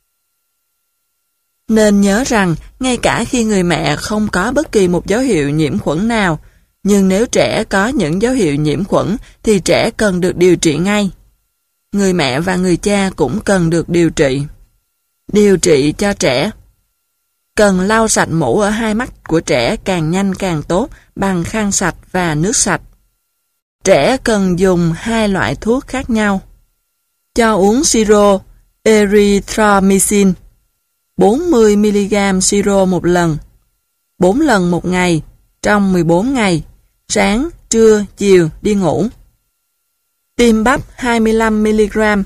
Nên nhớ rằng, ngay cả khi người mẹ không có bất kỳ một dấu hiệu nhiễm khuẩn nào, nhưng nếu trẻ có những dấu hiệu nhiễm khuẩn thì trẻ cần được điều trị ngay. Người mẹ và người cha cũng cần được điều trị. Điều trị cho trẻ. Cần lau sạch mũ ở hai mắt của trẻ càng nhanh càng tốt bằng khăn sạch và nước sạch. Trẻ cần dùng 2 loại thuốc khác nhau. Cho uống siro erythromycin 40mg siro một lần, 4 lần một ngày, trong 14 ngày, sáng, trưa, chiều, đi ngủ. Tiêm bắp 25mg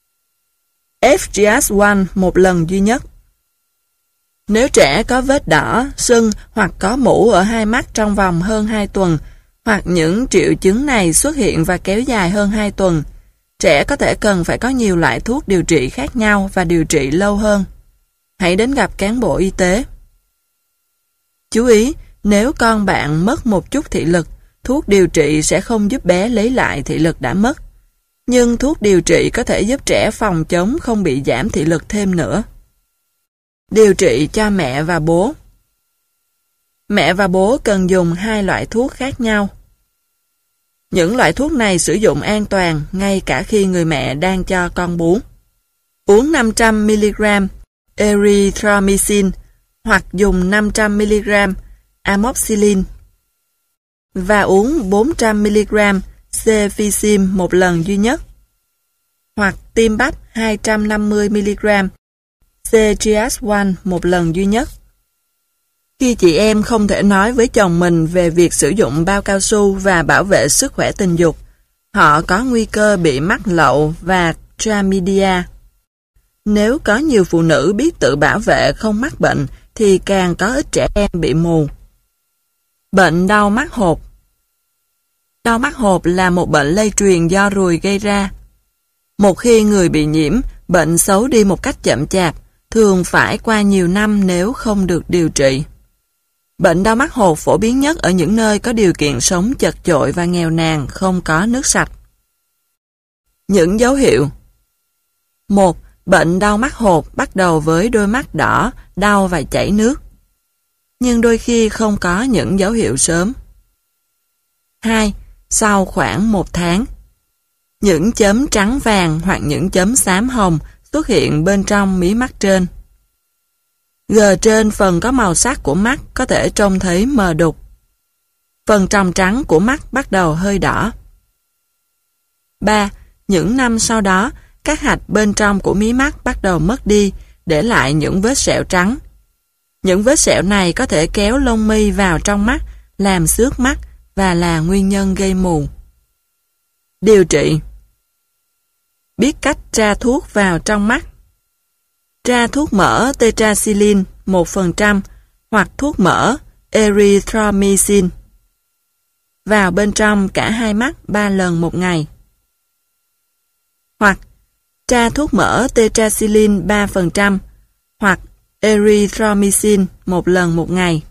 FGS1 một lần duy nhất. Nếu trẻ có vết đỏ, sưng hoặc có mủ ở hai mắt trong vòng hơn 2 tuần, hoặc những triệu chứng này xuất hiện và kéo dài hơn 2 tuần, trẻ có thể cần phải có nhiều loại thuốc điều trị khác nhau và điều trị lâu hơn. Hãy đến gặp cán bộ y tế. Chú ý, nếu con bạn mất một chút thị lực, thuốc điều trị sẽ không giúp bé lấy lại thị lực đã mất. Nhưng thuốc điều trị có thể giúp trẻ phòng chống không bị giảm thị lực thêm nữa. Điều trị cho mẹ và bố. Mẹ và bố cần dùng 2 loại thuốc khác nhau. Những loại thuốc này sử dụng an toàn ngay cả khi người mẹ đang cho con bú. Uống 500mg erythromycin hoặc dùng 500mg amoxicillin và uống 400mg cefixime một lần duy nhất, hoặc tiêm bắp 250mg CGS1 một lần duy nhất. Khi chị em không thể nói với chồng mình về việc sử dụng bao cao su và bảo vệ sức khỏe tình dục, họ có nguy cơ bị mắc lậu và chlamydia. Nếu có nhiều phụ nữ biết tự bảo vệ không mắc bệnh, thì càng có ít trẻ em bị mù. Bệnh đau mắt hột. Đau mắt hột là một bệnh lây truyền do ruồi gây ra. Một khi người bị nhiễm, bệnh xấu đi một cách chậm chạp, thường phải qua nhiều năm nếu không được điều trị. Bệnh đau mắt hột phổ biến nhất ở những nơi có điều kiện sống chật chội và nghèo nàn, không có nước sạch. Những dấu hiệu. 1. Bệnh đau mắt hột bắt đầu với đôi mắt đỏ, đau và chảy nước. Nhưng đôi khi không có những dấu hiệu sớm. 2. Sau khoảng 1 tháng, những chấm trắng vàng hoặc những chấm xám hồng xuất hiện bên trong mí mắt trên. Gờ trên phần có màu sắc của mắt có thể trông thấy mờ đục. Phần tròng trắng của mắt bắt đầu hơi đỏ. 3. Những năm sau đó, các hạch bên trong của mí mắt bắt đầu mất đi, để lại những vết sẹo trắng. Những vết sẹo này có thể kéo lông mi vào trong mắt, làm xước mắt và là nguyên nhân gây mù. Điều trị. Biết cách tra thuốc vào trong mắt. Tra thuốc mỡ tetracycline 1% hoặc thuốc mỡ erythromycin vào bên trong cả hai mắt 3 lần một ngày. Hoặc tra thuốc mỡ tetracycline 3% hoặc erythromycin 1 lần một ngày.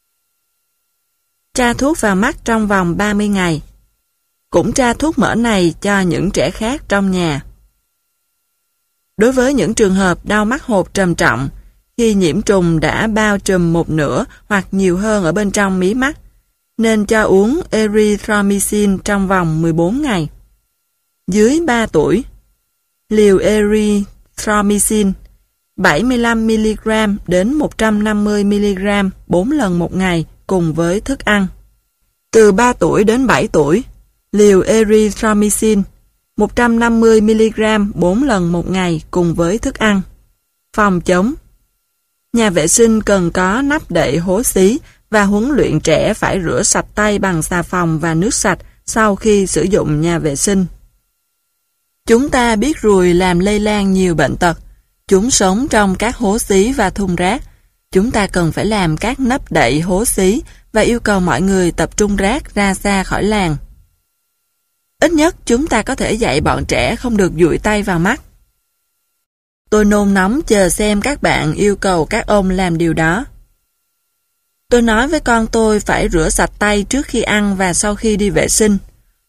Tra thuốc vào mắt trong vòng 30 ngày. Cũng tra thuốc mỡ này cho những trẻ khác trong nhà. Đối với những trường hợp đau mắt hột trầm trọng, khi nhiễm trùng đã bao trùm một nửa hoặc nhiều hơn ở bên trong mí mắt, nên cho uống erythromycin trong vòng 14 ngày. Dưới 3 tuổi, liều erythromycin 75mg đến 150mg 4 lần một ngày cùng với thức ăn. Từ 3 tuổi đến 7 tuổi, liều erythromycin 150mg 4 lần một ngày cùng với thức ăn. Phòng chống. Nhà vệ sinh cần có nắp đậy hố xí và huấn luyện trẻ phải rửa sạch tay bằng xà phòng và nước sạch sau khi sử dụng nhà vệ sinh. Chúng ta biết ruồi làm lây lan nhiều bệnh tật. Chúng sống trong các hố xí và thùng rác. Chúng ta cần phải làm các nắp đậy hố xí và yêu cầu mọi người tập trung rác ra xa khỏi làng. Ít nhất chúng ta có thể dạy bọn trẻ không được dụi tay vào mắt. Tôi nôn nóng chờ xem các bạn yêu cầu các ông làm điều đó. Tôi nói với con tôi phải rửa sạch tay trước khi ăn và sau khi đi vệ sinh.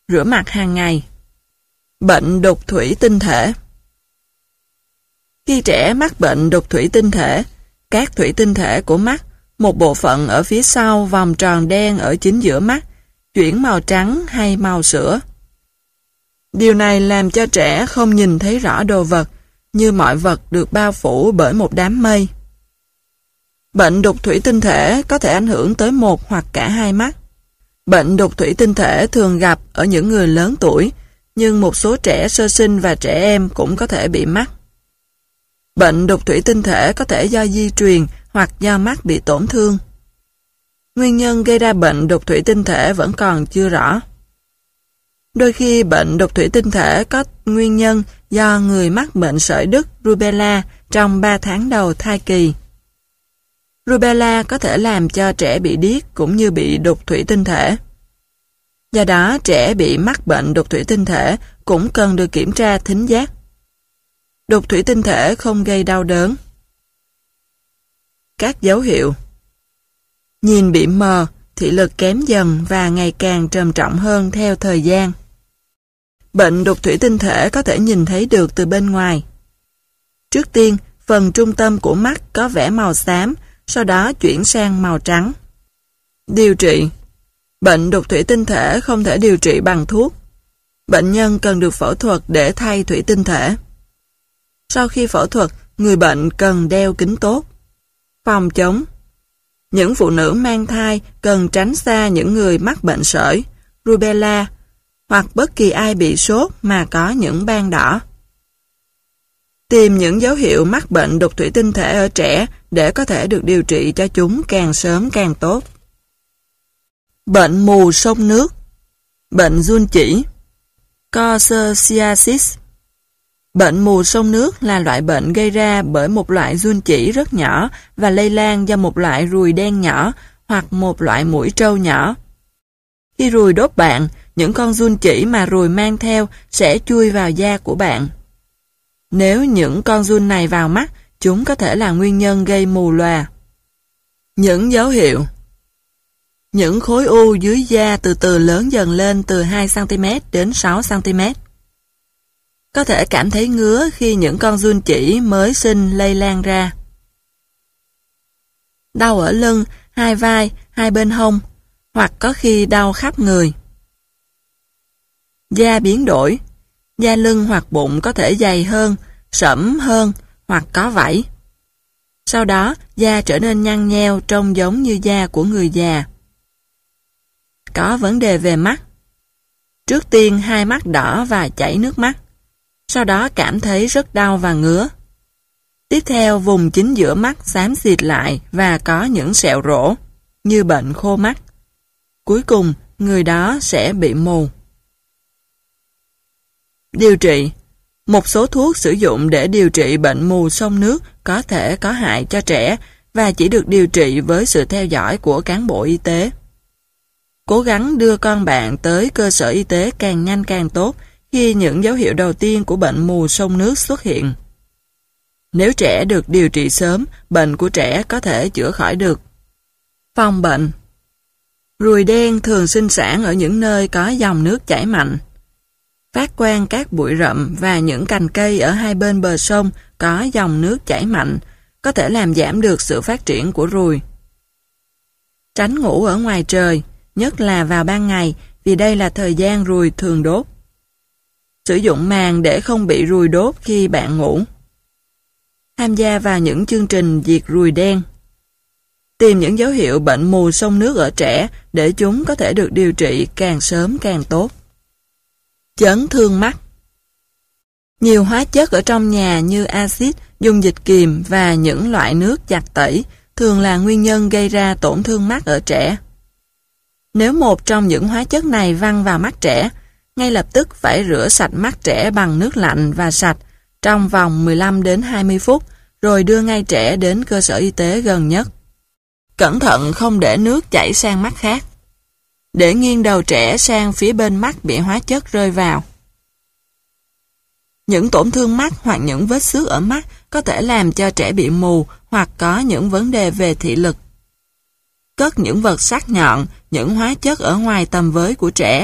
Rửa mặt hàng ngày. Bệnh đục thủy tinh thể. Khi trẻ mắc bệnh đục thủy tinh thể, các thủy tinh thể của mắt, một bộ phận ở phía sau vòng tròn đen ở chính giữa mắt, chuyển màu trắng hay màu sữa. Điều này làm cho trẻ không nhìn thấy rõ đồ vật, như mọi vật được bao phủ bởi một đám mây. Bệnh đục thủy tinh thể có thể ảnh hưởng tới một hoặc cả hai mắt. Bệnh đục thủy tinh thể thường gặp ở những người lớn tuổi, nhưng một số trẻ sơ sinh và trẻ em cũng có thể bị mắc. Bệnh đục thủy tinh thể có thể do di truyền hoặc do mắt bị tổn thương. Nguyên nhân gây ra bệnh đục thủy tinh thể vẫn còn chưa rõ. Đôi khi bệnh đục thủy tinh thể có nguyên nhân do người mắc bệnh sởi Đức rubella trong 3 tháng đầu thai kỳ. Rubella có thể làm cho trẻ bị điếc cũng như bị đục thủy tinh thể. Do đó, trẻ bị mắc bệnh đục thủy tinh thể cũng cần được kiểm tra thính giác. Đục thủy tinh thể không gây đau đớn. Các dấu hiệu: nhìn bị mờ, thị lực kém dần và ngày càng trầm trọng hơn theo thời gian. Bệnh đục thủy tinh thể có thể nhìn thấy được từ bên ngoài. Trước tiên, phần trung tâm của mắt có vẻ màu xám, sau đó chuyển sang màu trắng. Điều trị: bệnh đục thủy tinh thể không thể điều trị bằng thuốc. Bệnh nhân cần được phẫu thuật để thay thủy tinh thể. Sau khi phẫu thuật, người bệnh cần đeo kính tốt. Phòng chống: những phụ nữ mang thai cần tránh xa những người mắc bệnh sởi, rubella hoặc bất kỳ ai bị sốt mà có những ban đỏ. Tìm những dấu hiệu mắc bệnh đục thủy tinh thể ở trẻ để có thể được điều trị cho chúng càng sớm càng tốt. Bệnh mù sông nước. Bệnh giun chỉ. Cocceriasis. Bệnh mù sông nước là loại bệnh gây ra bởi một loại giun chỉ rất nhỏ và lây lan do một loại ruồi đen nhỏ hoặc một loại muỗi trâu nhỏ. Khi ruồi đốt bạn, những con giun chỉ mà ruồi mang theo sẽ chui vào da của bạn. Nếu những con giun này vào mắt, chúng có thể là nguyên nhân gây mù lòa. Những dấu hiệu: những khối u dưới da từ từ lớn dần lên từ 2cm đến 6cm. Có thể cảm thấy ngứa khi những con giun chỉ mới sinh lây lan ra. Đau ở lưng, hai vai, hai bên hông, hoặc có khi đau khắp người. Da biến đổi. Da lưng hoặc bụng có thể dày hơn, sẫm hơn hoặc có vảy. Sau đó, da trở nên nhăn nheo trông giống như da của người già. Có vấn đề về mắt. Trước tiên hai mắt đỏ và chảy nước mắt. Sau đó cảm thấy rất đau và ngứa. Tiếp theo vùng chính giữa mắt xám xịt lại và có những sẹo rỗ, như bệnh khô mắt. Cuối cùng, người đó sẽ bị mù. Điều trị. Một số thuốc sử dụng để điều trị bệnh mù sông nước có thể có hại cho trẻ và chỉ được điều trị với sự theo dõi của cán bộ y tế. Cố gắng đưa con bạn tới cơ sở y tế càng nhanh càng tốt khi những dấu hiệu đầu tiên của bệnh mù sông nước xuất hiện. Nếu trẻ được điều trị sớm, bệnh của trẻ có thể chữa khỏi được. Phòng bệnh. Ruồi đen thường sinh sản ở những nơi có dòng nước chảy mạnh. Phát quang các bụi rậm và những cành cây ở hai bên bờ sông có dòng nước chảy mạnh có thể làm giảm được sự phát triển của ruồi. Tránh ngủ ở ngoài trời, nhất là vào ban ngày, vì đây là thời gian ruồi thường đốt. Sử dụng màn để không bị ruồi đốt khi bạn ngủ. Tham gia vào những chương trình diệt ruồi đen. Tìm những dấu hiệu bệnh mù sông nước ở trẻ để chúng có thể được điều trị càng sớm càng tốt. Chấn thương mắt. Nhiều hóa chất ở trong nhà như axit, dung dịch kiềm và những loại nước giặt tẩy thường là nguyên nhân gây ra tổn thương mắt ở trẻ. Nếu một trong những hóa chất này văng vào mắt trẻ, ngay lập tức phải rửa sạch mắt trẻ bằng nước lạnh và sạch trong vòng 15 đến 20 phút, rồi đưa ngay trẻ đến cơ sở y tế gần nhất. Cẩn thận không để nước chảy sang mắt khác. Để nghiêng đầu trẻ sang phía bên mắt bị hóa chất rơi vào. Những tổn thương mắt hoặc những vết xước ở mắt có thể làm cho trẻ bị mù hoặc có những vấn đề về thị lực. Cất những vật sắc nhọn, những hóa chất ở ngoài tầm với của trẻ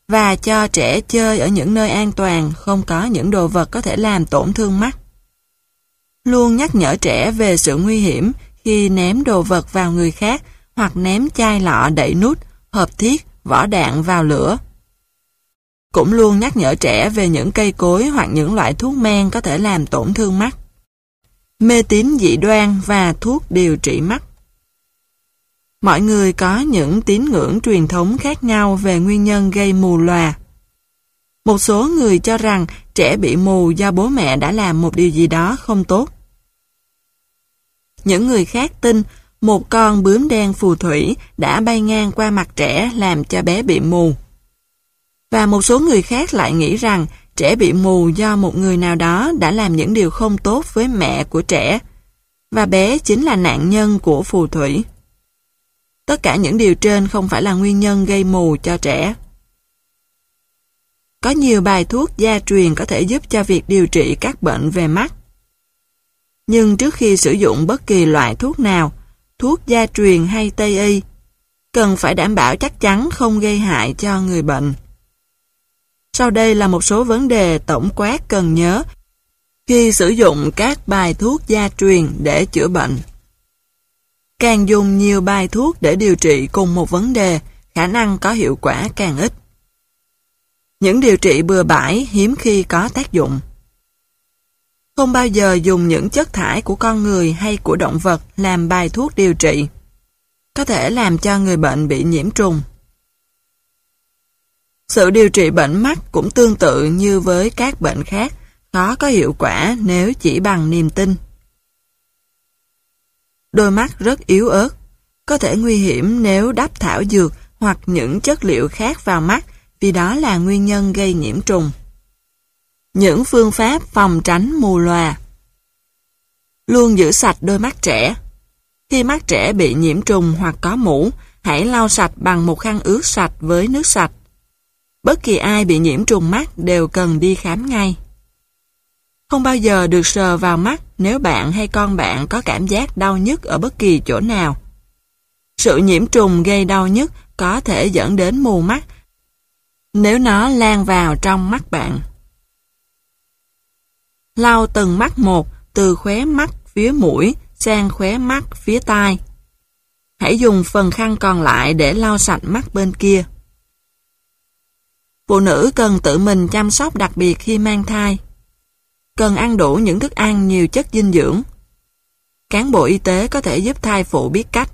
và cho trẻ chơi ở những nơi an toàn, không có những đồ vật có thể làm tổn thương mắt. Luôn nhắc nhở trẻ về sự nguy hiểm khi ném đồ vật vào người khác hoặc ném chai lọ đậy nút, hộp thiết, vỏ đạn vào lửa. Cũng luôn nhắc nhở trẻ về những cây cối hoặc những loại thuốc men có thể làm tổn thương mắt. Mê tín dị đoan và thuốc điều trị mắt. Mọi người có những tín ngưỡng truyền thống khác nhau về nguyên nhân gây mù lòa. Một số người cho rằng trẻ bị mù do bố mẹ đã làm một điều gì đó không tốt. Những người khác tin một con bướm đen phù thủy đã bay ngang qua mặt trẻ làm cho bé bị mù. Và một số người khác lại nghĩ rằng trẻ bị mù do một người nào đó đã làm những điều không tốt với mẹ của trẻ, và bé chính là nạn nhân của phù thủy. Tất cả những điều trên không phải là nguyên nhân gây mù cho trẻ. Có nhiều bài thuốc gia truyền có thể giúp cho việc điều trị các bệnh về mắt. Nhưng trước khi sử dụng bất kỳ loại thuốc nào, thuốc gia truyền hay Tây y, cần phải đảm bảo chắc chắn không gây hại cho người bệnh. Sau đây là một số vấn đề tổng quát cần nhớ khi sử dụng các bài thuốc gia truyền để chữa bệnh. Càng dùng nhiều bài thuốc để điều trị cùng một vấn đề, khả năng có hiệu quả càng ít. Những điều trị bừa bãi hiếm khi có tác dụng. Không bao giờ dùng những chất thải của con người hay của động vật làm bài thuốc điều trị. Có thể làm cho người bệnh bị nhiễm trùng. Sự điều trị bệnh mắt cũng tương tự như với các bệnh khác, khó có hiệu quả nếu chỉ bằng niềm tin. Đôi mắt rất yếu ớt, có thể nguy hiểm nếu đắp thảo dược hoặc những chất liệu khác vào mắt vì đó là nguyên nhân gây nhiễm trùng. Những phương pháp phòng tránh mù lòa. Luôn giữ sạch đôi mắt trẻ. Khi mắt trẻ bị nhiễm trùng hoặc có mủ, hãy lau sạch bằng một khăn ướt sạch với nước sạch. Bất kỳ ai bị nhiễm trùng mắt đều cần đi khám ngay. Không bao giờ được sờ vào mắt nếu bạn hay con bạn có cảm giác đau nhức ở bất kỳ chỗ nào. Sự nhiễm trùng gây đau nhức có thể dẫn đến mù mắt nếu nó lan vào trong mắt bạn. Lau từng mắt một, từ khóe mắt phía mũi sang khóe mắt phía tai. Hãy dùng phần khăn còn lại để lau sạch mắt bên kia. Phụ nữ cần tự mình chăm sóc đặc biệt khi mang thai. Cần ăn đủ những thức ăn nhiều chất dinh dưỡng. Cán bộ y tế có thể giúp thai phụ biết cách.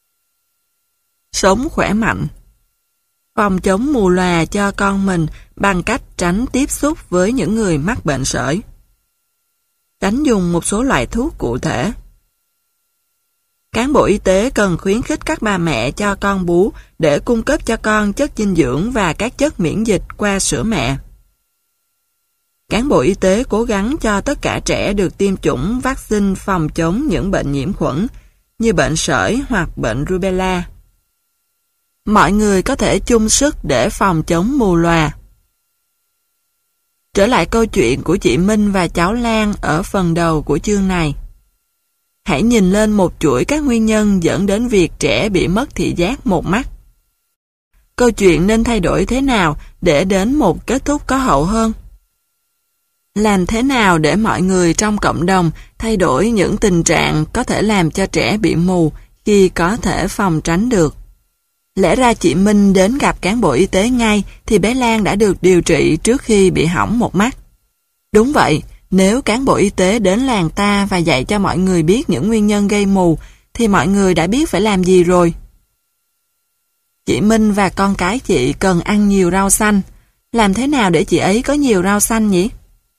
Sống khỏe mạnh. Phòng chống mù lòa cho con mình bằng cách tránh tiếp xúc với những người mắc bệnh sởi. Tránh dùng một số loại thuốc cụ thể. Cán bộ y tế cần khuyến khích các bà mẹ cho con bú để cung cấp cho con chất dinh dưỡng và các chất miễn dịch qua sữa mẹ. Cán bộ y tế cố gắng cho tất cả trẻ được tiêm chủng vaccine phòng chống những bệnh nhiễm khuẩn như bệnh sởi hoặc bệnh rubella. Mọi người có thể chung sức để phòng chống mù lòa. Trở lại câu chuyện của chị Minh và cháu Lan ở phần đầu của chương này. Hãy nhìn lên một chuỗi các nguyên nhân dẫn đến việc trẻ bị mất thị giác một mắt. Câu chuyện nên thay đổi thế nào để đến một kết thúc có hậu hơn? Làm thế nào để mọi người trong cộng đồng thay đổi những tình trạng có thể làm cho trẻ bị mù khi có thể phòng tránh được? Lẽ ra chị Minh đến gặp cán bộ y tế ngay thì bé Lan đã được điều trị trước khi bị hỏng một mắt. Đúng vậy, nếu cán bộ y tế đến làng ta và dạy cho mọi người biết những nguyên nhân gây mù thì mọi người đã biết phải làm gì rồi. Chị Minh và con cái chị cần ăn nhiều rau xanh. Làm thế nào để chị ấy có nhiều rau xanh nhỉ?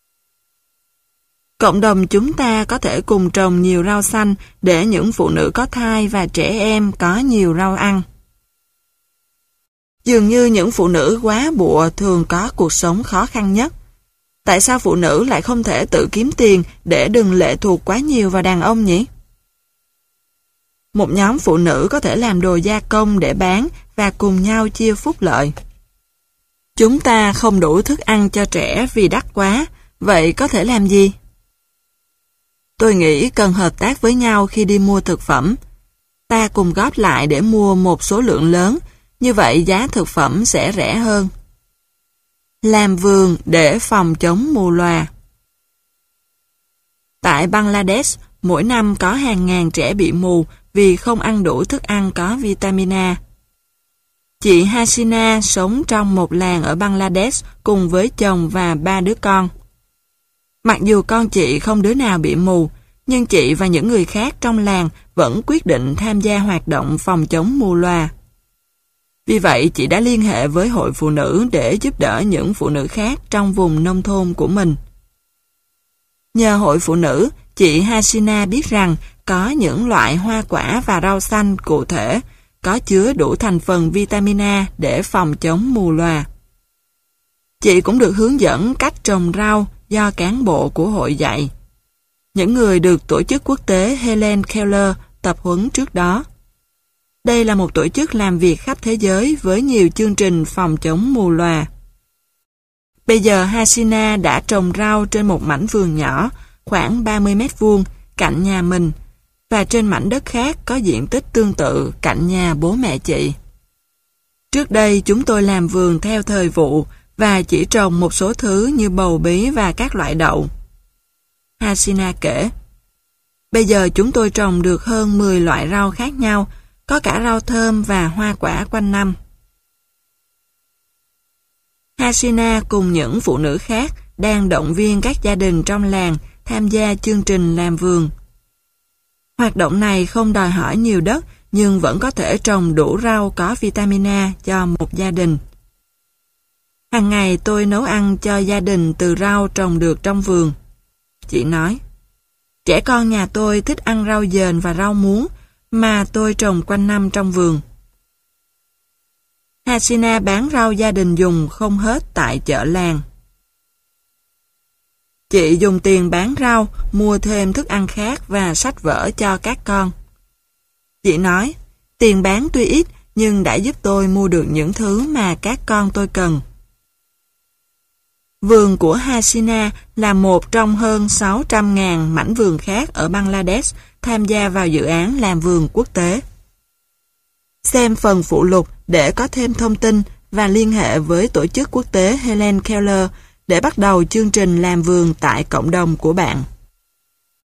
Cộng đồng chúng ta có thể cùng trồng nhiều rau xanh để những phụ nữ có thai và trẻ em có nhiều rau ăn. Dường như những phụ nữ quá bụa thường có cuộc sống khó khăn nhất. Tại sao phụ nữ lại không thể tự kiếm tiền để đừng lệ thuộc quá nhiều vào đàn ông nhỉ? Một nhóm phụ nữ có thể làm đồ gia công để bán và cùng nhau chia phúc lợi. Chúng ta không đủ thức ăn cho trẻ vì đắt quá, vậy có thể làm gì? Tôi nghĩ cần hợp tác với nhau khi đi mua thực phẩm. Ta cùng góp lại để mua một số lượng lớn, như vậy giá thực phẩm sẽ rẻ hơn. Làm vườn để phòng chống mù lòa. Tại Bangladesh, mỗi năm có hàng ngàn trẻ bị mù vì không ăn đủ thức ăn có vitamin A. Chị Hasina sống trong một làng ở Bangladesh cùng với chồng và 3 đứa con. Mặc dù con chị không đứa nào bị mù, nhưng chị và những người khác trong làng vẫn quyết định tham gia hoạt động phòng chống mù lòa. Vì vậy, chị đã liên hệ với hội phụ nữ để giúp đỡ những phụ nữ khác trong vùng nông thôn của mình. Nhờ hội phụ nữ, chị Hasina biết rằng có những loại hoa quả và rau xanh cụ thể có chứa đủ thành phần vitamin A để phòng chống mù lòa. Chị cũng được hướng dẫn cách trồng rau do cán bộ của hội dạy. Những người được tổ chức quốc tế Helen Keller tập huấn trước đó. Đây là một tổ chức làm việc khắp thế giới với nhiều chương trình phòng chống mù lòa. Bây giờ Hasina đã trồng rau trên một mảnh vườn nhỏ, khoảng 30 mét vuông, cạnh nhà mình, và trên mảnh đất khác có diện tích tương tự cạnh nhà bố mẹ chị. Trước đây chúng tôi làm vườn theo thời vụ và chỉ trồng một số thứ như bầu bí và các loại đậu. Hasina kể, bây giờ chúng tôi trồng được hơn 10 loại rau khác nhau, có cả rau thơm và hoa quả quanh năm. Hasina cùng những phụ nữ khác đang động viên các gia đình trong làng tham gia chương trình làm vườn. Hoạt động này không đòi hỏi nhiều đất nhưng vẫn có thể trồng đủ rau có vitamin A cho một gia đình. Hàng ngày tôi nấu ăn cho gia đình từ rau trồng được trong vườn. Chị nói, trẻ con nhà tôi thích ăn rau dền và rau muống mà tôi trồng quanh năm trong vườn. Hasina bán rau gia đình dùng không hết tại chợ làng. Chị dùng tiền bán rau mua thêm thức ăn khác và sách vở cho các con. Chị nói, tiền bán tuy ít nhưng đã giúp tôi mua được những thứ mà các con tôi cần. Vườn của Hasina là một trong hơn 600.000 mảnh vườn khác ở Bangladesh tham gia vào dự án làm vườn quốc tế. Xem phần phụ lục để có thêm thông tin và liên hệ với tổ chức quốc tế Helen Keller để bắt đầu chương trình làm vườn tại cộng đồng của bạn.